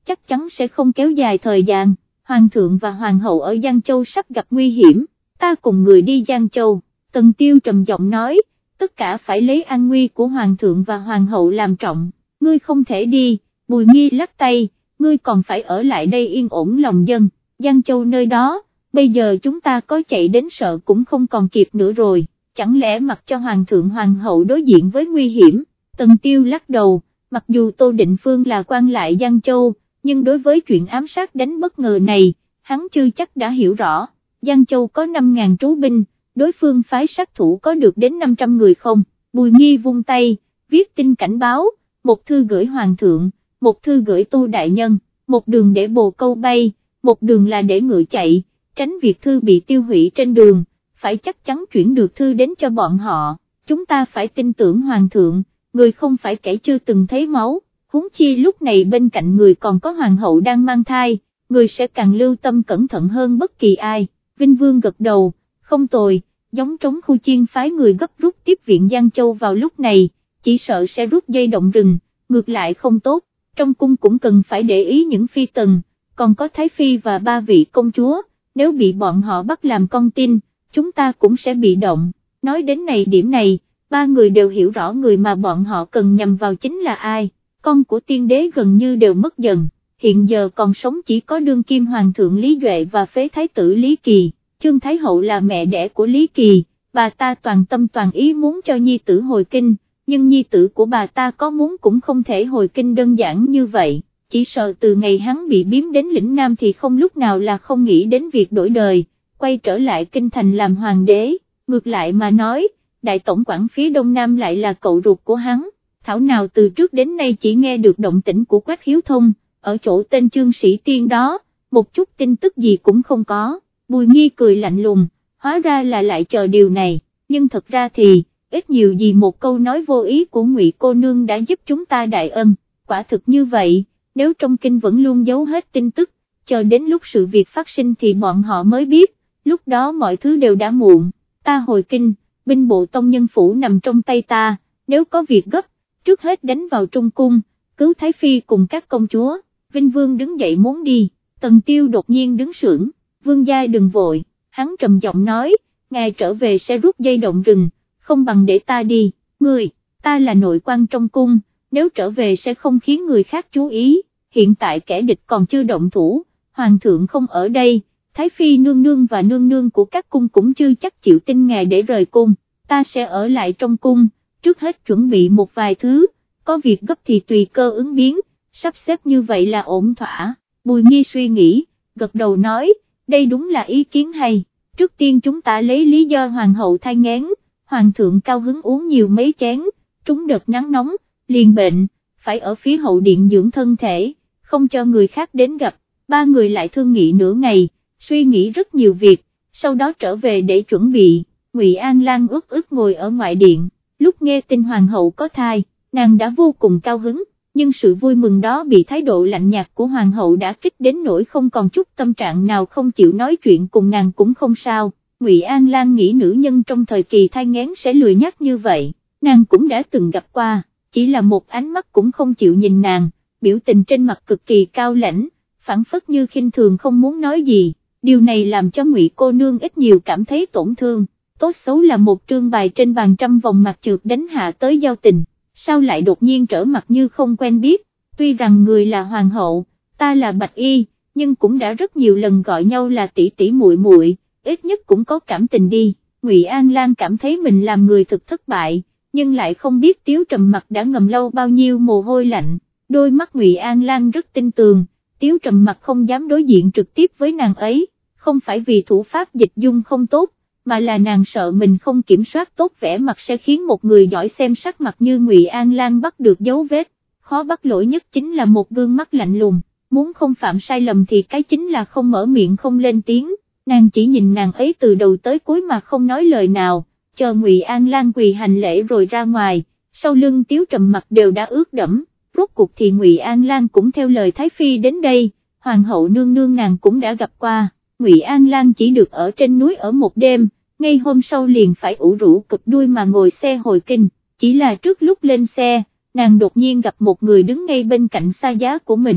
[SPEAKER 1] chắc chắn sẽ không kéo dài thời gian, hoàng thượng và hoàng hậu ở Giang Châu sắp gặp nguy hiểm, ta cùng người đi Giang Châu, Tần Tiêu trầm giọng nói, tất cả phải lấy an nguy của hoàng thượng và hoàng hậu làm trọng, ngươi không thể đi, Bùi Nghi lắc tay, ngươi còn phải ở lại đây yên ổn lòng dân, Giang Châu nơi đó, bây giờ chúng ta có chạy đến sợ cũng không còn kịp nữa rồi, chẳng lẽ mặc cho hoàng thượng hoàng hậu đối diện với nguy hiểm, Tần Tiêu lắc đầu, mặc dù Tô Định Phương là quan lại Giang Châu, nhưng đối với chuyện ám sát đánh bất ngờ này, hắn chưa chắc đã hiểu rõ, Giang Châu có 5.000 trú binh, đối phương phái sát thủ có được đến 500 người không, Bùi Nghi vung tay, viết tin cảnh báo, một thư gửi hoàng thượng, một thư gửi Tô Đại Nhân, một đường để bồ câu bay, một đường là để ngựa chạy, tránh việc thư bị tiêu hủy trên đường, phải chắc chắn chuyển được thư đến cho bọn họ, chúng ta phải tin tưởng hoàng thượng, người không phải kẻ chưa từng thấy máu, huống chi lúc này bên cạnh người còn có hoàng hậu đang mang thai, người sẽ càng lưu tâm cẩn thận hơn bất kỳ ai, Vinh Vương gật đầu, không tồi, giống trống khu chiên phái người gấp rút tiếp viện Giang Châu vào lúc này, chỉ sợ sẽ rút dây động rừng, ngược lại không tốt, trong cung cũng cần phải để ý những phi tần, còn có Thái Phi và 3 vị công chúa, nếu bị bọn họ bắt làm con tin, chúng ta cũng sẽ bị động, nói đến điểm này, 3 người đều hiểu rõ người mà bọn họ cần nhằm vào chính là ai, con của tiên đế gần như đều mất dần, hiện giờ còn sống chỉ có đương kim hoàng thượng Lý Duệ và phế thái tử Lý Kỳ, Trương Thái Hậu là mẹ đẻ của Lý Kỳ, bà ta toàn tâm toàn ý muốn cho nhi tử hồi kinh, nhưng nhi tử của bà ta có muốn cũng không thể hồi kinh đơn giản như vậy, chỉ sợ từ ngày hắn bị biếm đến lĩnh Nam thì không lúc nào là không nghĩ đến việc đổi đời, quay trở lại kinh thành làm hoàng đế, ngược lại mà nói, đại tổng quản phía đông nam lại là cậu ruột của hắn, thảo nào từ trước đến nay chỉ nghe được động tĩnh của Quách Hiếu Thông, ở chỗ tên Trương Sĩ Tiên đó, một chút tin tức gì cũng không có, Bùi Nghi cười lạnh lùng, hóa ra là lại chờ điều này, nhưng thật ra thì, ít nhiều gì một câu nói vô ý của Ngụy cô nương đã giúp chúng ta đại ân, quả thực như vậy, nếu trong kinh vẫn luôn giấu hết tin tức, chờ đến lúc sự việc phát sinh thì bọn họ mới biết, lúc đó mọi thứ đều đã muộn, ta hồi kinh, binh bộ tông nhân phủ nằm trong tay ta, nếu có việc gấp, trước hết đánh vào Trung Cung, cứu Thái Phi cùng các công chúa, Vinh Vương đứng dậy muốn đi, Tần Tiêu đột nhiên đứng sưởng, Vương gia đừng vội, hắn trầm giọng nói, ngài trở về sẽ rút dây động rừng, không bằng để ta đi, ngươi, ta là nội quan trong cung, nếu trở về sẽ không khiến người khác chú ý, hiện tại kẻ địch còn chưa động thủ, hoàng thượng không ở đây, Thái Phi nương nương và nương nương của các cung cũng chưa chắc chịu tin ngài để rời cung, ta sẽ ở lại trong cung, trước hết chuẩn bị một vài thứ, có việc gấp thì tùy cơ ứng biến, sắp xếp như vậy là ổn thỏa, Bùi Nghi suy nghĩ, gật đầu nói, đây đúng là ý kiến hay, trước tiên chúng ta lấy lý do hoàng hậu thai nghén, hoàng thượng cao hứng uống nhiều mấy chén, trúng đợt nắng nóng, liền bệnh, phải ở phía hậu điện dưỡng thân thể, không cho người khác đến gặp, 3 người lại thương nghị nửa ngày, suy nghĩ rất nhiều việc, sau đó trở về để chuẩn bị, Ngụy An Lan ức ức ngồi ở ngoại điện, lúc nghe tin hoàng hậu có thai, nàng đã vô cùng cao hứng, nhưng sự vui mừng đó bị thái độ lạnh nhạt của hoàng hậu đã kích đến nỗi không còn chút tâm trạng nào không chịu nói chuyện cùng nàng cũng không sao. Ngụy An Lan nghĩ nữ nhân trong thời kỳ thai nghén sẽ lười nhác như vậy, nàng cũng đã từng gặp qua, chỉ là một ánh mắt cũng không chịu nhìn nàng, biểu tình trên mặt cực kỳ cao lãnh, phảng phất như khinh thường không muốn nói gì, điều này làm cho Ngụy cô nương ít nhiều cảm thấy tổn thương, tốt xấu là một trương bài trên bàn trăm vòng mặt trượt đánh hạ tới giao tình, sao lại đột nhiên trở mặt như không quen biết, tuy rằng người là hoàng hậu, ta là bạch y, nhưng cũng đã rất nhiều lần gọi nhau là tỷ tỷ muội muội, ít nhất cũng có cảm tình đi. Ngụy An Lan cảm thấy mình làm người thực thất bại, nhưng lại không biết Tiếu Trầm Mặc đã ngầm lâu bao nhiêu mồ hôi lạnh, đôi mắt Ngụy An Lan rất tin tường, Tiếu Trầm Mặc không dám đối diện trực tiếp với nàng ấy, không phải vì thủ pháp dịch dung không tốt, mà là nàng sợ mình không kiểm soát tốt vẻ mặt sẽ khiến một người giỏi xem sắc mặt như Ngụy An Lan bắt được dấu vết, khó bắt lỗi nhất chính là một gương mắt lạnh lùng, muốn không phạm sai lầm thì cái chính là không mở miệng không lên tiếng. Nàng chỉ nhìn nàng ấy từ đầu tới cuối mà không nói lời nào, chờ Ngụy An Lan quỳ hành lễ rồi ra ngoài, sau lưng Tiếu Trầm Mặc đều đã ướt đẫm, rốt cuộc thì Ngụy An Lan cũng theo lời Thái Phi đến đây, hoàng hậu nương nương nàng cũng đã gặp qua, Ngụy An Lan chỉ được ở trên núi ở một đêm, ngay hôm sau liền phải ủ rũ cụp đuôi mà ngồi xe hồi kinh, chỉ là trước lúc lên xe, nàng đột nhiên gặp một người đứng ngay bên cạnh xa giá của mình,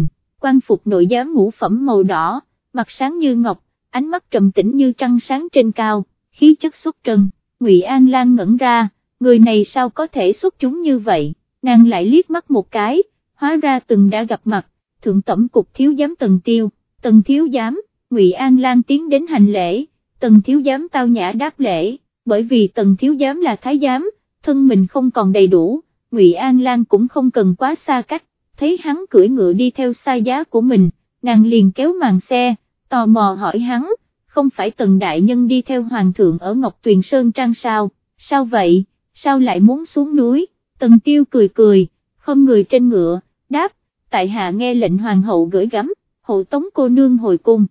[SPEAKER 1] quan phục nội giám ngũ phẩm màu đỏ, mặt sáng như ngọc, ánh mắt trầm tĩnh như trăng sáng trên cao, khí chất xuất trần. Ngụy An Lan ngẩn ra, người này sao có thể xuất chúng như vậy, nàng lại liếc mắt một cái, hóa ra từng đã gặp mặt, thượng tẩm cục thiếu giám Tần Tiêu. Tần thiếu giám, Ngụy An Lan tiến đến hành lễ, Tần thiếu giám tao nhã đáp lễ, bởi vì Tần thiếu giám là thái giám, thân mình không còn đầy đủ, Ngụy An Lan cũng không cần quá xa cách, thấy hắn cưỡi ngựa đi theo xa giá của mình, nàng liền kéo màn xe, tò mò hỏi hắn, không phải Tần đại nhân đi theo hoàng thượng ở Ngọc Tuyền Sơn Trang sao, sao vậy, sao lại muốn xuống núi? Tần Tiêu cười cười, không người trên ngựa, đáp, tại hạ nghe lệnh hoàng hậu gửi gắm, hộ tống cô nương hồi cung,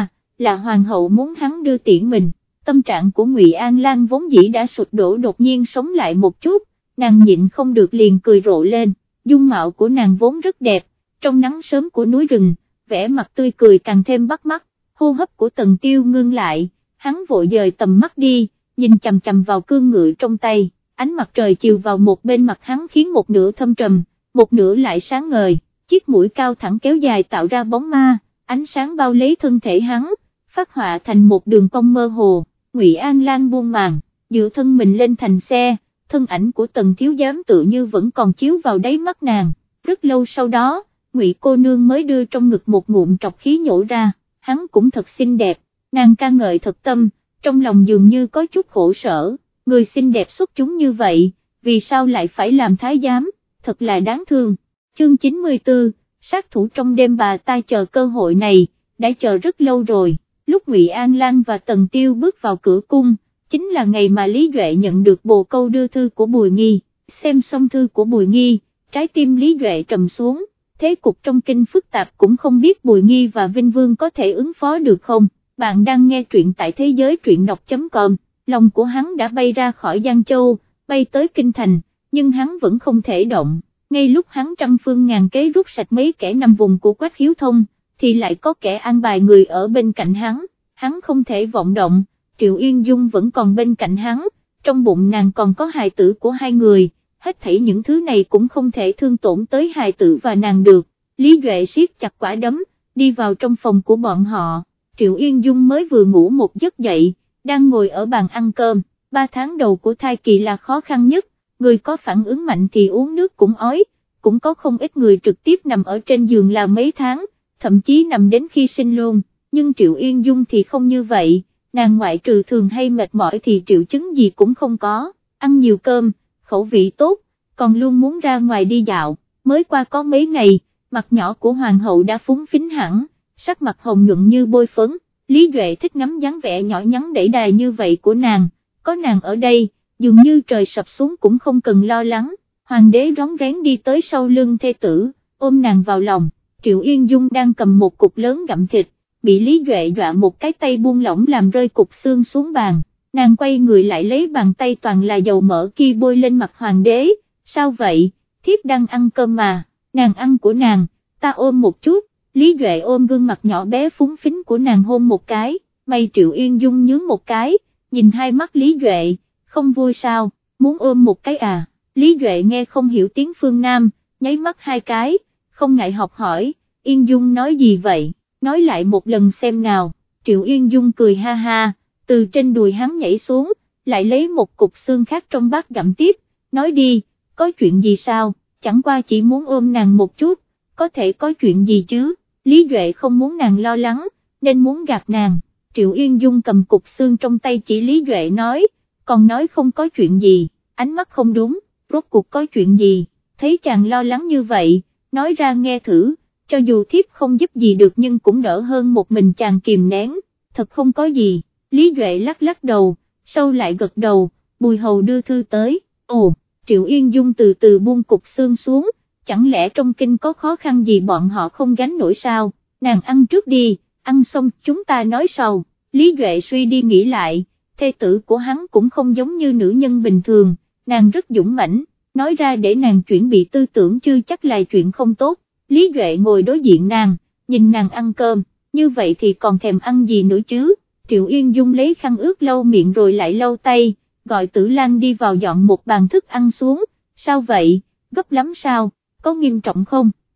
[SPEAKER 1] là hoàng hậu muốn hắn đưa tiễn mình. Tâm trạng của Ngụy An Lan vốn dĩ đã sụp đổ đột nhiên sống lại một chút, nàng nhịn không được liền cười rộ lên, dung mạo của nàng vốn rất đẹp, trong nắng sớm của núi rừng, vẻ mặt tươi cười càng thêm bắt mắt, hô hấp của Tần Tiêu ngưng lại, hắn vội dời tầm mắt đi, nhìn chằm chằm vào cương ngựa trong tay, ánh mặt trời chiều vào một bên mặt hắn khiến một nửa thâm trầm, một nửa lại sáng ngời, chiếc mũi cao thẳng kéo dài tạo ra bóng ma, ánh sáng bao lấy thân thể hắn, phát họa thành một đường cong mơ hồ. Ngụy An Lan buông màn, dựa thân mình lên thành xe, thân ảnh của Tần thiếu giám tự như vẫn còn chiếu vào đáy mắt nàng, rất lâu sau đó, Ngụy cô nương mới đưa trong ngực một ngụm trọc khí nhổ ra, hắn cũng thật xinh đẹp, nàng ca ngợi thật tâm, trong lòng dường như có chút khổ sở, người xinh đẹp xuất chúng như vậy, vì sao lại phải làm thái giám, thật là đáng thương. Chương 94, sát thủ trong đêm bà ta chờ cơ hội này, đã chờ rất lâu rồi. Lúc Ngụy An Lan và Tần Tiêu bước vào cửa cung, chính là ngày mà Lý Duệ nhận được bồ câu đưa thư của Bùi Nghi, xem xong thư của Bùi Nghi, trái tim Lý Duệ trầm xuống, thế cục trong kinh phức tạp cũng không biết Bùi Nghi và Vinh Vương có thể ứng phó được không. Bạn đang nghe truyện tại thế giới truyện đọc.com, lòng của hắn đã bay ra khỏi Giang Châu, bay tới Kinh Thành, nhưng hắn vẫn không thể động, ngay lúc hắn trăm phương ngàn kế rút sạch mấy kẻ nằm vùng của Quách Hiếu Thông, thì lại có kẻ an bài người ở bên cạnh hắn không thể vọng động, Triệu Yên Dung vẫn còn bên cạnh hắn, trong bụng nàng còn có hài tử của hai người, hết thảy những thứ này cũng không thể thương tổn tới hài tử và nàng được. Lý Duệ siết chặt quả đấm, đi vào trong phòng của bọn họ, Triệu Yên Dung mới vừa ngủ một giấc dậy, đang ngồi ở bàn ăn cơm, 3 tháng đầu của thai kỳ là khó khăn nhất, người có phản ứng mạnh thì uống nước cũng ói, cũng có không ít người trực tiếp nằm ở trên giường là mấy tháng, thậm chí nằm đến khi sinh luôn, nhưng Triệu Yên Dung thì không như vậy, nàng ngoại trừ thường hay mệt mỏi thì triệu chứng gì cũng không có, ăn nhiều cơm, khẩu vị tốt, còn luôn muốn ra ngoài đi dạo, mới qua có mấy ngày, mặt nhỏ của hoàng hậu đã phúng phính hẳn, sắc mặt hồng nhuận như bôi phấn, Lý Duệ thích ngắm dáng vẻ nhỏ nhắn đẩy đài như vậy của nàng, có nàng ở đây, dường như trời sập xuống cũng không cần lo lắng, hoàng đế rón rén đi tới sau lưng thê tử, ôm nàng vào lòng. Triệu Yên Dung đang cầm một cục lớn gặm thịt, bị Lý Duệ dọa một cái tay buông lỏng làm rơi cục xương xuống bàn, nàng quay người lại lấy bàn tay toàn là dầu mỡ kia bôi lên mặt hoàng đế, sao vậy, thiếp đang ăn cơm mà, nàng ăn của nàng, ta ôm một chút, Lý Duệ ôm gương mặt nhỏ bé phúng phính của nàng hôn một cái, mày Triệu Yên Dung nhướng một cái, nhìn hai mắt Lý Duệ, không vui sao, muốn ôm một cái à, Lý Duệ nghe không hiểu tiếng phương Nam, nháy mắt hai cái, không ngại học hỏi, Yên Dung nói gì vậy, nói lại một lần xem nào, Triệu Yên Dung cười ha ha, từ trên đùi hắn nhảy xuống, lại lấy một cục xương khác trong bát gặm tiếp, nói đi, có chuyện gì sao, chẳng qua chỉ muốn ôm nàng một chút, có thể có chuyện gì chứ, Lý Duệ không muốn nàng lo lắng, nên muốn gạt nàng, Triệu Yên Dung cầm cục xương trong tay chỉ Lý Duệ nói, còn nói không có chuyện gì, ánh mắt không đúng, rốt cuộc có chuyện gì, thấy chàng lo lắng như vậy, nói ra nghe thử, cho dù thiếp không giúp gì được nhưng cũng đỡ hơn một mình chàng kìm nén, thật không có gì, Lý Duệ lắc lắc đầu, sau lại gật đầu, Bùi Hầu đưa thư tới, ồ, Triệu Yên Dung từ từ buông cục xương xuống, chẳng lẽ trong kinh có khó khăn gì bọn họ không gánh nổi sao, nàng ăn trước đi, ăn xong chúng ta nói sau, Lý Duệ suy đi nghĩ lại, thê tử của hắn cũng không giống như nữ nhân bình thường, nàng rất dũng mãnh, nói ra để nàng chuyển bị tư tưởng chưa chắc là chuyện không tốt, Lý Duệ ngồi đối diện nàng, nhìn nàng ăn cơm, như vậy thì còn thèm ăn gì nữa chứ, Triệu Yên Dung lấy khăn ướt lau miệng rồi lại lau tay, gọi Tử Lan đi vào dọn một bàn thức ăn xuống, sao vậy, gấp lắm sao, có nghiêm trọng không,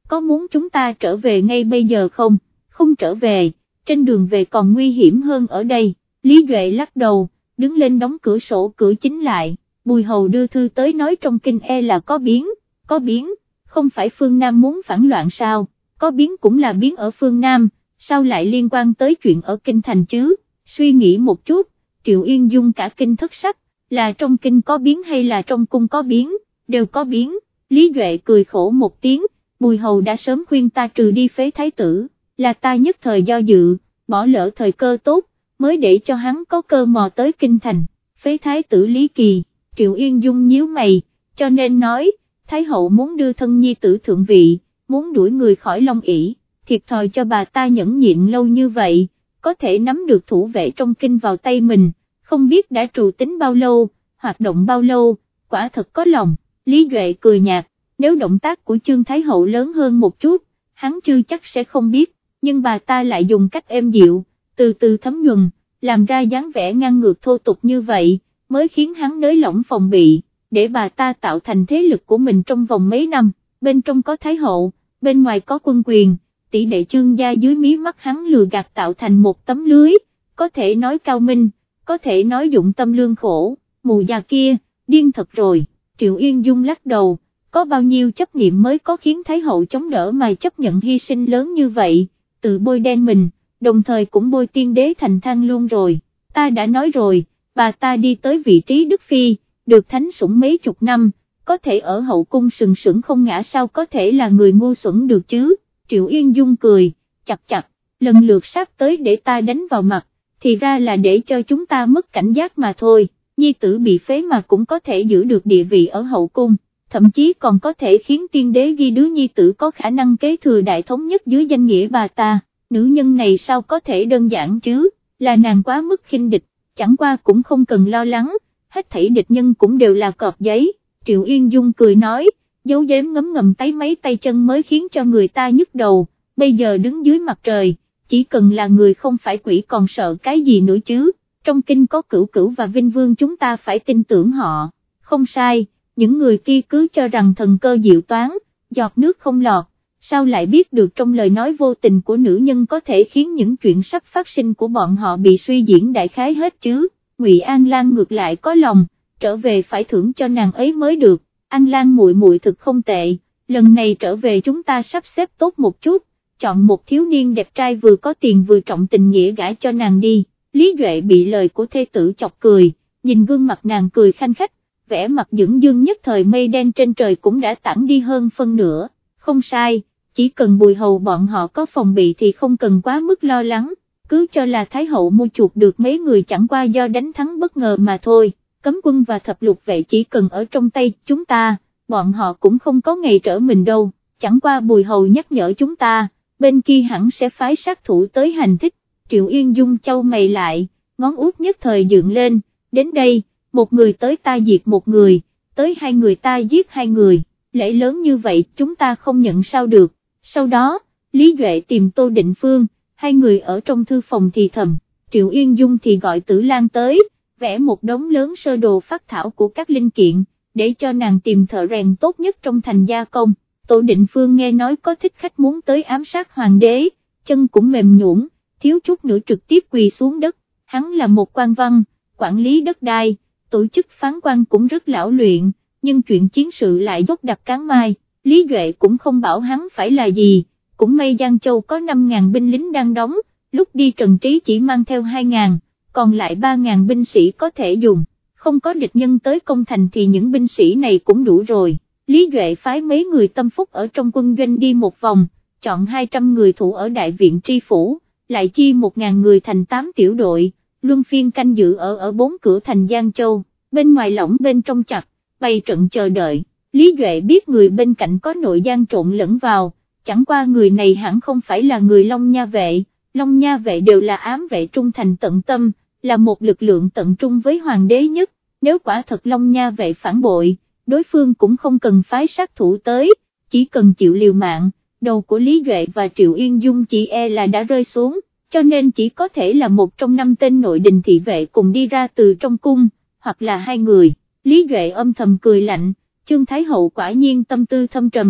[SPEAKER 1] có muốn chúng ta trở về ngay bây giờ không? Không trở về, trên đường về còn nguy hiểm hơn ở đây. Lý Duệ lắc đầu, đứng lên đóng cửa sổ cửa chính lại. Bùi Hầu đưa thư tới nói trong kinh là có biến, không phải phương Nam muốn phản loạn sao, có biến cũng là biến ở phương Nam, sao lại liên quan tới chuyện ở kinh thành chứ? Suy nghĩ một chút, Triệu Yên Dung cả kinh thất sắc, là trong kinh có biến hay là trong cung có biến, đều có biến. Lý Duệ cười khổ một tiếng, Bùi Hầu đã sớm khuyên ta trừ đi phế thái tử, là ta nhất thời do dự, bỏ lỡ thời cơ tốt, mới để cho hắn có cơ mò tới kinh thành. Phế thái tử Lý Kỳ, Triệu Yên Dung nhíu mày, cho nên nói, Thái hậu muốn đưa thân nhi tử thượng vị, muốn đuổi người khỏi Long ỷ, thiệt thòi cho bà ta nhẫn nhịn lâu như vậy, có thể nắm được thủ vệ trong kinh vào tay mình, không biết đã trù tính bao lâu, hoạt động bao lâu, quả thật có lòng. Lý Duệ cười nhạt, nếu động tác của Chương Thái hậu lớn hơn một chút, hắn chưa chắc sẽ không biết, nhưng bà ta lại dùng cách êm dịu, từ từ thấm nhuần, làm ra dáng vẻ ngang ngược thô tục như vậy, mới khiến hắn nới lỏng phòng bị, để bà ta tạo thành thế lực của mình trong vòng mấy năm, bên trong có Thái hậu, bên ngoài có quân quyền, tỷ đệ Chương gia dưới mí mắt hắn lừa gạt tạo thành một tấm lưới, có thể nói cao minh, có thể nói dụng tâm lương khổ, mù già kia, điên thật rồi. Triệu Yên Dung lắc đầu, có bao nhiêu chấp niệm mới có khiến Thái hậu chống đỡ mà chấp nhận hy sinh lớn như vậy, tự bôi đen mình, đồng thời cũng bôi tiên đế thành than luôn rồi. Ta đã nói rồi, bà ta đi tới vị trí Đức Phi, được thánh sủng mấy chục năm, có thể ở hậu cung sừng sững không ngã, sao có thể là người ngu xuẩn được chứ? Triệu Yên Dung cười, chặt, lần lượt sắp tới để ta đánh vào mặt, thì ra là để cho chúng ta mất cảnh giác mà thôi. Nhi tử bị phế mà cũng có thể giữ được địa vị ở hậu cung, thậm chí còn có thể khiến tiên đế ghi đứa nhi tử có khả năng kế thừa đại thống nhất dưới danh nghĩa bà ta, nữ nhân này sao có thể đơn giản chứ, là nàng quá mức khinh địch, chẳng qua cũng không cần lo lắng, hết thảy địch nhân cũng đều là cọp giấy. Triệu Yên Dung cười nói, giấu giếm ngấm ngầm tay mấy tay chân mới khiến cho người ta nhức đầu, bây giờ đứng dưới mặt trời, chỉ cần là người không phải quỷ còn sợ cái gì nữa chứ? Trong kinh có Cửu Cửu và Vinh Vương, chúng ta phải tin tưởng họ. Không sai, những người kia cứ cho rằng thần cơ diệu toán, giọt nước không lọt, sao lại biết được trong lời nói vô tình của nữ nhân có thể khiến những chuyện sắp phát sinh của bọn họ bị suy diễn đại khái hết chứ? Ngụy An Lan ngược lại có lòng, trở về phải thưởng cho nàng ấy mới được. An Lan muội muội thực không tệ, lần này trở về chúng ta sắp xếp tốt một chút, chọn một thiếu niên đẹp trai vừa có tiền vừa trọng tình nghĩa gả cho nàng đi. Lý Duệ bị lời của thê tử chọc cười, nhìn gương mặt nàng cười khanh khách, vẻ mặt dửng dưng nhất thời mây đen trên trời cũng đã tản đi hơn phân nửa. Không sai, chỉ cần Bùi Hầu bọn họ có phòng bị thì không cần quá mức lo lắng, cứ cho là Thái hậu mua chuộc được mấy người chẳng qua do đánh thắng bất ngờ mà thôi. Cấm quân và thập lục vệ chỉ cần ở trong tay chúng ta, bọn họ cũng không có ngày trở mình đâu, chẳng qua Bùi Hầu nhắc nhở chúng ta, bên kia hẳn sẽ phái sát thủ tới hành thích. Triệu Yên Dung chau mày lại, ngón út nhất thời dựng lên, đến đây, một người tới ta diệt một người, tới hai người ta giết hai người, lễ lớn như vậy chúng ta không nhận sao được. Sau đó, Lý Duệ tìm Tô Định Phương, hai người ở trong thư phòng thì thầm, Triệu Yên Dung thì gọi Tử Lan tới, vẽ một đống lớn sơ đồ phác thảo của các linh kiện, để cho nàng tìm thợ rèn tốt nhất trong thành gia công. Tô Định Phương nghe nói có thích khách muốn tới ám sát hoàng đế, chân cũng mềm nhũn, thiếu chút nữa trực tiếp quỳ xuống đất. Hắn là một quan văn, quản lý đất đai, tổ chức phán quan cũng rất lão luyện, nhưng chuyện chiến sự lại dốt đặc cán mai, Lý Duệ cũng không bảo hắn phải là gì, cũng may Giang Châu có 5.000 binh lính đang đóng, lúc đi Trần Trí chỉ mang theo 2.000, còn lại 3.000 binh sĩ có thể dùng, không có địch nhân tới công thành thì những binh sĩ này cũng đủ rồi. Lý Duệ phái mấy người tâm phúc ở trong quân doanh đi một vòng, chọn 200 người thủ ở đại viện tri phủ, lại chi 1.000 người thành 8 tiểu đội, luân phiên canh giữ ở 4 cửa thành Giang Châu, bên ngoài lỏng bên trong chặt, bày trận chờ đợi. Lý Duệ biết người bên cạnh có nội gian trộn lẫn vào, chẳng qua người này hẳn không phải là người Long Nha vệ, Long Nha vệ đều là ám vệ trung thành tận tâm, là một lực lượng tận trung với hoàng đế nhất, nếu quả thật Long Nha vệ phản bội, đối phương cũng không cần phái sát thủ tới, chỉ cần chịu liều mạng, đầu của Lý Duệ và Triệu Yên Dung chỉ là đã rơi xuống, cho nên chỉ có thể là một trong 5 tên nội đình thị vệ cùng đi ra từ trong cung, hoặc là 2 người. Lý Duệ âm thầm cười lạnh, Chương Thái Hậu quả nhiên tâm tư thâm trầm,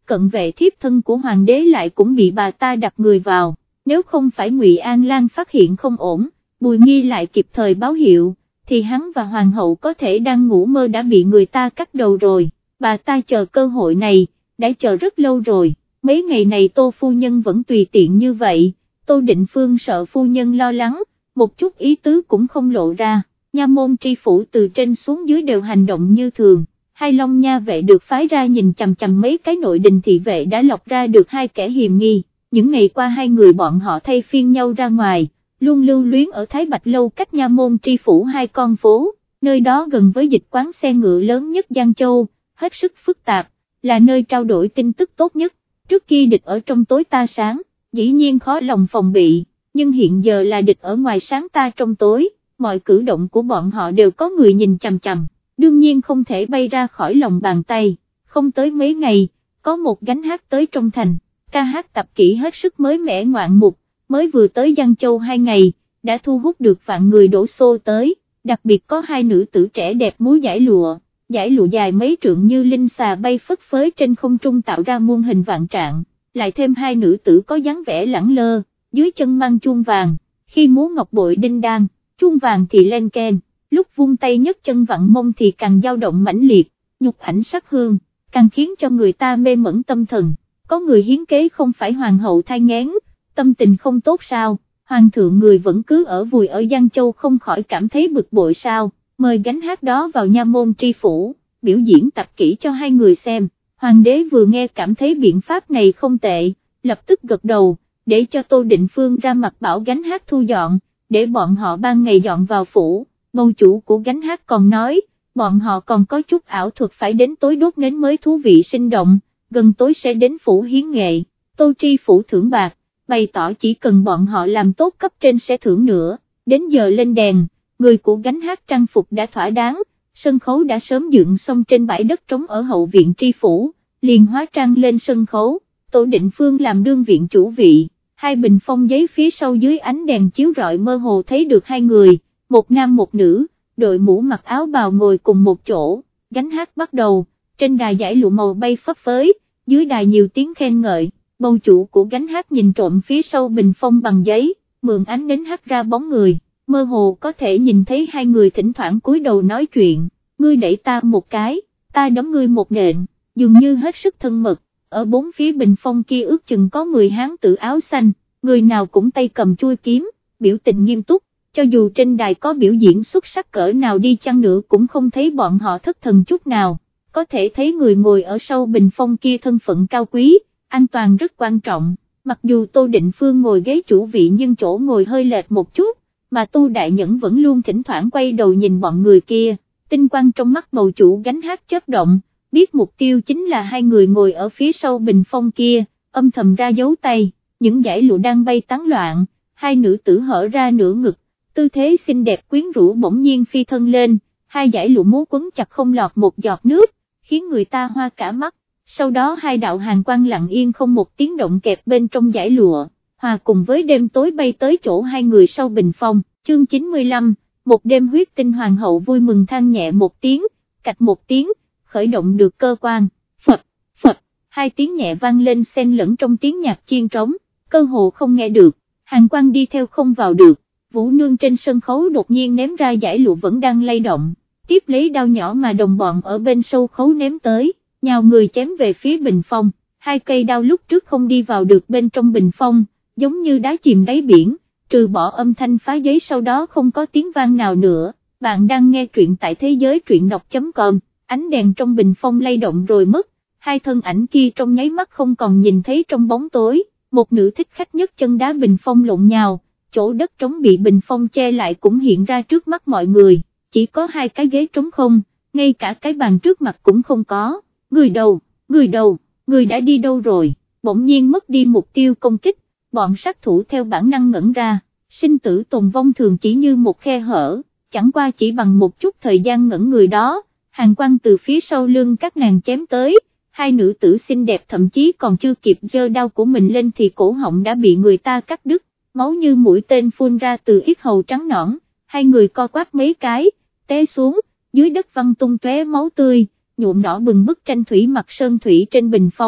[SPEAKER 1] cận vệ thiếp thân của hoàng đế lại cũng bị bà ta đặt người vào, nếu không phải Ngụy An Lan phát hiện không ổn, Bùi Nghi lại kịp thời báo hiệu, thì hắn và hoàng hậu có thể đang ngủ mơ đã bị người ta cắt đầu rồi, bà ta chờ cơ hội này, đã chờ rất lâu rồi, mấy ngày này Tô phu nhân vẫn tùy tiện như vậy, Tô Định Phương sợ phu nhân lo lắng, một chút ý tứ cũng không lộ ra, nha môn tri phủ từ trên xuống dưới đều hành động như thường. Hai Long nha vệ được phái ra nhìn chằm chằm mấy cái nội đình thị vệ đã lọc ra được hai kẻ hiềm nghi, những ngày qua hai người bọn họ thay phiên nhau ra ngoài, luôn lưu luyến ở Thái Bạch Lâu cách nha môn tri phủ 2 con phố, nơi đó gần với dịch quán xe ngựa lớn nhất Giang Châu, hết sức phức tạp, là nơi trao đổi tin tức tốt nhất, trước khi địch ở trong tối ta sáng, dĩ nhiên khó lòng phòng bị, nhưng hiện giờ là địch ở ngoài sáng ta trong tối, mọi cử động của bọn họ đều có người nhìn chằm chằm. Đương nhiên không thể bay ra khỏi lòng bàn tay, không tới mấy ngày, có một gánh hát tới trong thành, ca hát tập kỹ hết sức mới mẻ ngoạn mục, mới vừa tới Giang Châu 2 ngày, đã thu hút được vạn người đổ xô tới, đặc biệt có 2 nữ tử trẻ đẹp múa giải lụa dài mấy trượng như linh xà bay phất phới trên không trung tạo ra muôn hình vạn trạng, lại thêm 2 nữ tử có dáng vẻ lẳng lơ, dưới chân mang chuông vàng, khi múa ngọc bội đinh đan, chuông vàng thì len keng. Lúc vung tay nhấc chân vặn mông thì càng dao động mãnh liệt, nhục ảnh sắc hương, càng khiến cho người ta mê mẩn tâm thần, có người hiến kế không phải hoàng hậu thai nghén, tâm tình không tốt sao, hoàng thượng người vẫn cứ ở vùi ở Giang Châu không khỏi cảm thấy bực bội sao, mời gánh hát đó vào nha môn tri phủ, biểu diễn tập kỹ cho 2 người xem, hoàng đế vừa nghe cảm thấy biện pháp này không tệ, lập tức gật đầu, để cho Tô Định Phương ra mặt bảo gánh hát thu dọn, để bọn họ ban ngày dọn vào phủ. Mâu chủ của gánh hát còn nói, bọn họ còn có chút ảo thuật phải đến tối đốt nến mới thú vị sinh động, gần tối sẽ đến phủ hiến nghệ, Tô Tri phủ thưởng bạc, bày tỏ chỉ cần bọn họ làm tốt cấp trên sẽ thưởng nữa, đến giờ lên đèn, người của gánh hát trang phục đã thỏa đáng, sân khấu đã sớm dựng xong trên bãi đất trống ở hậu viện tri phủ, liền hóa trang lên sân khấu, Tô Định Phương làm đương viện chủ vị, 2 bình phong giấy phía sau dưới ánh đèn chiếu rọi mơ hồ thấy được 2 người. Một nam một nữ, đội mũ mặc áo bào ngồi cùng một chỗ, gánh hát bắt đầu, trên đài giải lụa màu bay phấp phới, dưới đài nhiều tiếng khen ngợi, bầu chủ của gánh hát nhìn trộm phía sau bình phong bằng giấy, mượn ánh nến hắt ra bóng người, mơ hồ có thể nhìn thấy 2 người thỉnh thoảng cúi đầu nói chuyện, ngươi đẩy ta một cái, ta đấm ngươi một nện, dường như hết sức thân mật, ở 4 phía bình phong kia ước chừng có 10 hán tử áo xanh, người nào cũng tay cầm chuôi kiếm, biểu tình nghiêm túc. Cho dù trên đài có biểu diễn xuất sắc cỡ nào đi chăng nữa cũng không thấy bọn họ thất thần chút nào, có thể thấy người ngồi ở sau bình phong kia thân phận cao quý, an toàn rất quan trọng, mặc dù Tô Định Phương ngồi ghế chủ vị nhưng chỗ ngồi hơi lệch một chút, mà Tô Đại Nhẫn vẫn luôn thỉnh thoảng quay đầu nhìn bọn người kia, tinh quang trong mắt bầu chủ gánh hát chớp động, biết mục tiêu chính là 2 người ngồi ở phía sau bình phong kia, âm thầm ra dấu tay, những dải lụa đang bay tán loạn, 2 nữ tử hở ra nửa ngực. Tư thế xinh đẹp quyến rũ bỗng nhiên phi thân lên, 2 dải lụa múa quấn chặt không lọt một giọt nước, khiến người ta hoa cả mắt, sau đó 2 đạo hàn quang lặng yên không một tiếng động kẹp bên trong dải lụa, hòa cùng với đêm tối bay tới chỗ 2 người sau bình phong, chương 95, một đêm huyết tinh hoàng hậu vui mừng than nhẹ một tiếng, cạch một tiếng, khởi động được cơ quan, Phật, Phật, 2 tiếng nhẹ vang lên xen lẫn trong tiếng nhạc chiên trống, cơ hồ không nghe được, hàn quang đi theo không vào được. Vũ Nương trên sân khấu đột nhiên ném ra dải lụa vẫn đang lay động, tiếp lấy đao nhỏ mà đồng bọn ở bên sâu khấu ném tới, nhào người chém về phía bình phong, 2 cây đao lúc trước không đi vào được bên trong bình phong, giống như đá chìm đáy biển, trừ bỏ âm thanh phá giấy sau đó không có tiếng vang nào nữa. Bạn đang nghe truyện tại thế giới truyện đọc.com, ánh đèn trong bình phong lay động rồi mất, 2 thân ảnh kia trong nháy mắt không còn nhìn thấy trong bóng tối, một nữ thích khách nhấc chân đá bình phong lộn nhào. Chỗ đất trống bị bình phong che lại cũng hiện ra trước mắt mọi người, chỉ có 2 cái ghế trống không, ngay cả cái bàn trước mặt cũng không có, người đâu, người đã đi đâu rồi, bỗng nhiên mất đi mục tiêu công kích, bọn sát thủ theo bản năng ngẩn ra, sinh tử tồn vong thường chỉ như một khe hở, chẳng qua chỉ bằng một chút thời gian ngẩn người đó, hàn quang từ phía sau lưng các nàng chém tới, 2 nữ tử xinh đẹp thậm chí còn chưa kịp giơ đao của mình lên thì cổ họng đã bị người ta cắt đứt. Máu như mũi tên phun ra từ yết hầu trắng nõn, 2 người co quắp mấy cái, té xuống, dưới đất văng tung tóe máu tươi, nhuộm đỏ bừng bức tranh thủy mặc sơn thủy trên bình phong,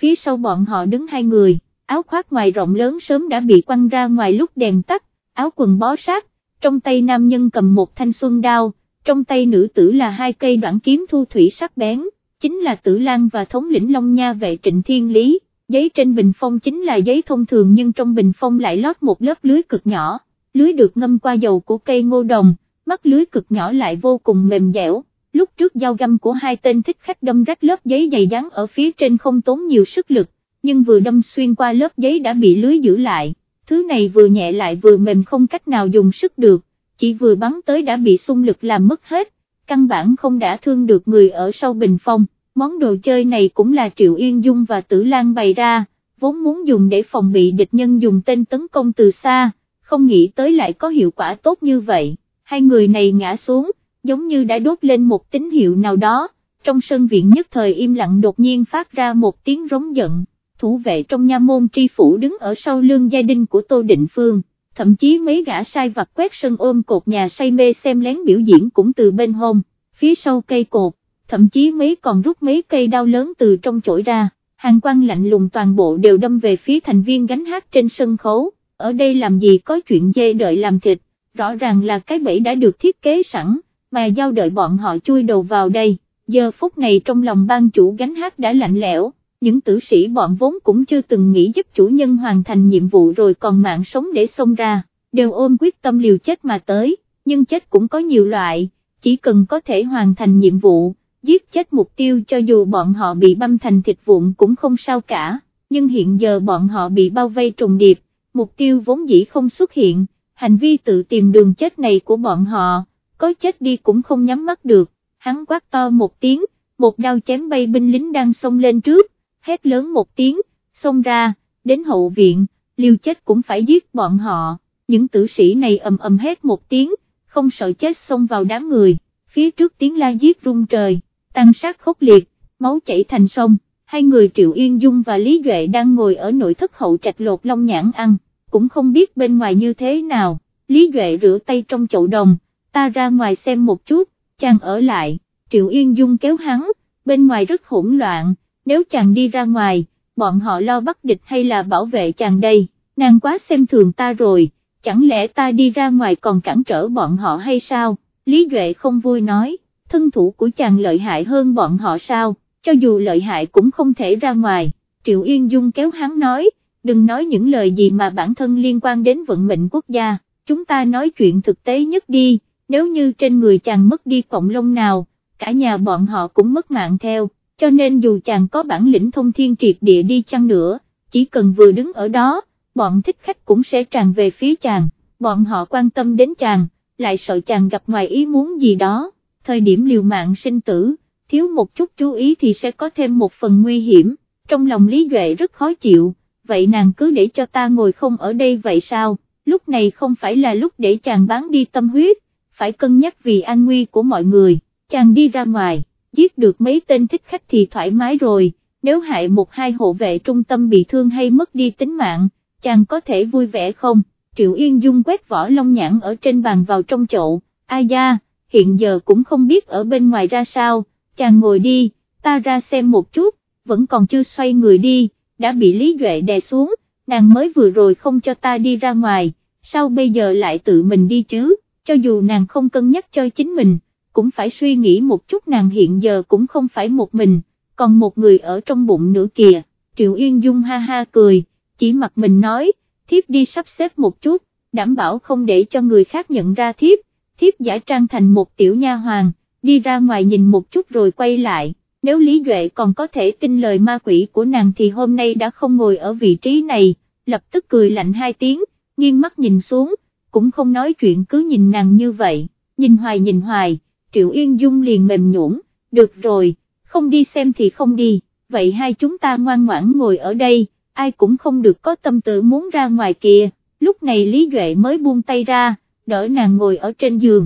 [SPEAKER 1] phía sau bọn họ đứng hai người, áo khoác ngoài rộng lớn sớm đã bị quăng ra ngoài lúc đèn tắt, áo quần bó sát, trong tay nam nhân cầm một thanh xuân đao, trong tay nữ tử là hai cây đoạn kiếm thu thủy sắc bén, chính là Tử Lan và thống lĩnh Long Nha vệ Trịnh Thiên Lý. Giấy trên bình phong chính là giấy thông thường nhưng trong bình phong lại lót một lớp lưới cực nhỏ, lưới được ngâm qua dầu của cây ngô đồng, mắt lưới cực nhỏ lại vô cùng mềm dẻo. Lúc trước dao găm của hai tên thích khách đâm rách lớp giấy dày dán ở phía trên không tốn nhiều sức lực, nhưng vừa đâm xuyên qua lớp giấy đã bị lưới giữ lại, thứ này vừa nhẹ lại vừa mềm không cách nào dùng sức được, chỉ vừa bắn tới đã bị xung lực làm mất hết, căn bản không đả thương được người ở sau bình phong. Món đồ chơi này cũng là Triệu Yên Dung và Tử Lan bày ra, vốn muốn dùng để phòng bị địch nhân dùng tên tấn công từ xa, không nghĩ tới lại có hiệu quả tốt như vậy. Hai người này ngã xuống, giống như đã đốt lên một tín hiệu nào đó, trong sân viện nhất thời im lặng đột nhiên phát ra một tiếng rống giận, thủ vệ trong nha môn tri phủ đứng ở sau lưng gia đình của Tô Định Phương, thậm chí mấy gã sai vặt quét sân ôm cột nhà say mê xem lén biểu diễn cũng từ bên hông, phía sau cây cột. Thậm chí mấy còn rút mấy cây đao lớn từ trong chổi ra, hàn quang lạnh lùng toàn bộ đều đâm về phía thành viên gánh hát trên sân khấu, ở đây làm gì có chuyện dê đợi làm thịt, rõ ràng là cái bẫy đã được thiết kế sẵn, mà giao đợi bọn họ chui đầu vào đây. Giờ phút này trong lòng ban chủ gánh hát đã lạnh lẽo, những tử sĩ bọn vốn cũng chưa từng nghĩ giúp chủ nhân hoàn thành nhiệm vụ rồi còn mạng sống để xông ra, đều ôm quyết tâm liều chết mà tới, nhưng chết cũng có nhiều loại, chỉ cần có thể hoàn thành nhiệm vụ, giết chết mục tiêu cho dù bọn họ bị băm thành thịt vụn cũng không sao cả, nhưng hiện giờ bọn họ bị bao vây trùng điệp, mục tiêu vốn dĩ không xuất hiện, hành vi tự tìm đường chết này của bọn họ, có chết đi cũng không nhắm mắt được, hắn quát to một tiếng, một đao chém bay binh lính đang xông lên trước, hét lớn một tiếng, xông ra, đến hậu viện, liều chết cũng phải giết bọn họ, những tử sĩ này ầm ầm hét một tiếng, không sợ chết xông vào đám người, phía trước tiếng la giết rung trời. Tàn sát khốc liệt, máu chảy thành sông, hai người Triệu Yên Dung và Lý Duệ đang ngồi ở nội thất hậu trạch lột long nhãn ăn, cũng không biết bên ngoài như thế nào, Lý Duệ rửa tay trong chậu đồng, ta ra ngoài xem một chút, chàng ở lại, Triệu Yên Dung kéo hắn, bên ngoài rất hỗn loạn, nếu chàng đi ra ngoài, bọn họ lo bắt địch hay là bảo vệ chàng đây, nàng quá xem thường ta rồi, chẳng lẽ ta đi ra ngoài còn cản trở bọn họ hay sao, Lý Duệ không vui nói. Thân thủ của chàng lợi hại hơn bọn họ sao, cho dù lợi hại cũng không thể ra ngoài, Triệu Yên Dung kéo hắn nói, đừng nói những lời gì mà bản thân liên quan đến vận mệnh quốc gia, chúng ta nói chuyện thực tế nhất đi, nếu như trên người chàng mất đi cọng lông nào, cả nhà bọn họ cũng mất mạng theo, cho nên dù chàng có bản lĩnh thông thiên triệt địa đi chăng nữa, chỉ cần vừa đứng ở đó, bọn thích khách cũng sẽ tràn về phía chàng, bọn họ quan tâm đến chàng, lại sợ chàng gặp ngoài ý muốn gì đó. Thời điểm liều mạng sinh tử, thiếu một chút chú ý thì sẽ có thêm một phần nguy hiểm, trong lòng Lý Duệ rất khó chịu, vậy nàng cứ để cho ta ngồi không ở đây vậy sao, lúc này không phải là lúc để chàng bán đi tâm huyết, phải cân nhắc vì an nguy của mọi người, chàng đi ra ngoài, giết được mấy tên thích khách thì thoải mái rồi, nếu hại một hai hộ vệ trung tâm bị thương hay mất đi tính mạng, chàng có thể vui vẻ không, Triệu Yên Dung quét vỏ long nhãn ở trên bàn vào trong chậu, ai da, hiện giờ cũng không biết ở bên ngoài ra sao, chàng ngồi đi, ta ra xem một chút, vẫn còn chưa xoay người đi, đã bị Lý Duệ đè xuống, nàng mới vừa rồi không cho ta đi ra ngoài, sao bây giờ lại tự mình đi chứ, cho dù nàng không cân nhắc cho chính mình, cũng phải suy nghĩ một chút nàng hiện giờ cũng không phải một mình, còn một người ở trong bụng nữa kìa, Triệu Yên Dung ha ha cười, chỉ mặt mình nói, thiếp đi sắp xếp một chút, đảm bảo không để cho người khác nhận ra thiếp. Thiếp giả trang thành một tiểu nha hoàn, đi ra ngoài nhìn một chút rồi quay lại, nếu Lý Duệ còn có thể tin lời ma quỷ của nàng thì hôm nay đã không ngồi ở vị trí này, lập tức cười lạnh hai tiếng, nghiêng mắt nhìn xuống, cũng không nói chuyện cứ nhìn nàng như vậy, nhìn hoài, Triệu Yên Dung liền mềm nhũn, được rồi, không đi xem thì không đi, vậy hai chúng ta ngoan ngoãn ngồi ở đây, ai cũng không được có tâm tư muốn ra ngoài kìa, lúc này Lý Duệ mới buông tay ra, đỡ nàng ngồi ở trên giường,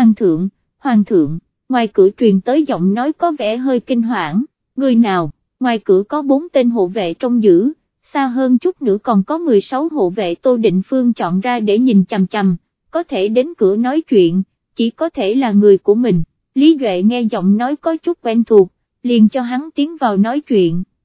[SPEAKER 1] hoàng thượng, ngoài cửa truyền tới giọng nói có vẻ hơi kinh hoảng, người nào, ngoài cửa có 4 tên hộ vệ trông giữ, xa hơn chút nữa còn có 16 hộ vệ Tô Định Phương chọn ra để nhìn chằm chằm, có thể đến cửa nói chuyện, chỉ có thể là người của mình, Lý Duệ nghe giọng nói có chút quen thuộc, liền cho hắn tiến vào nói chuyện,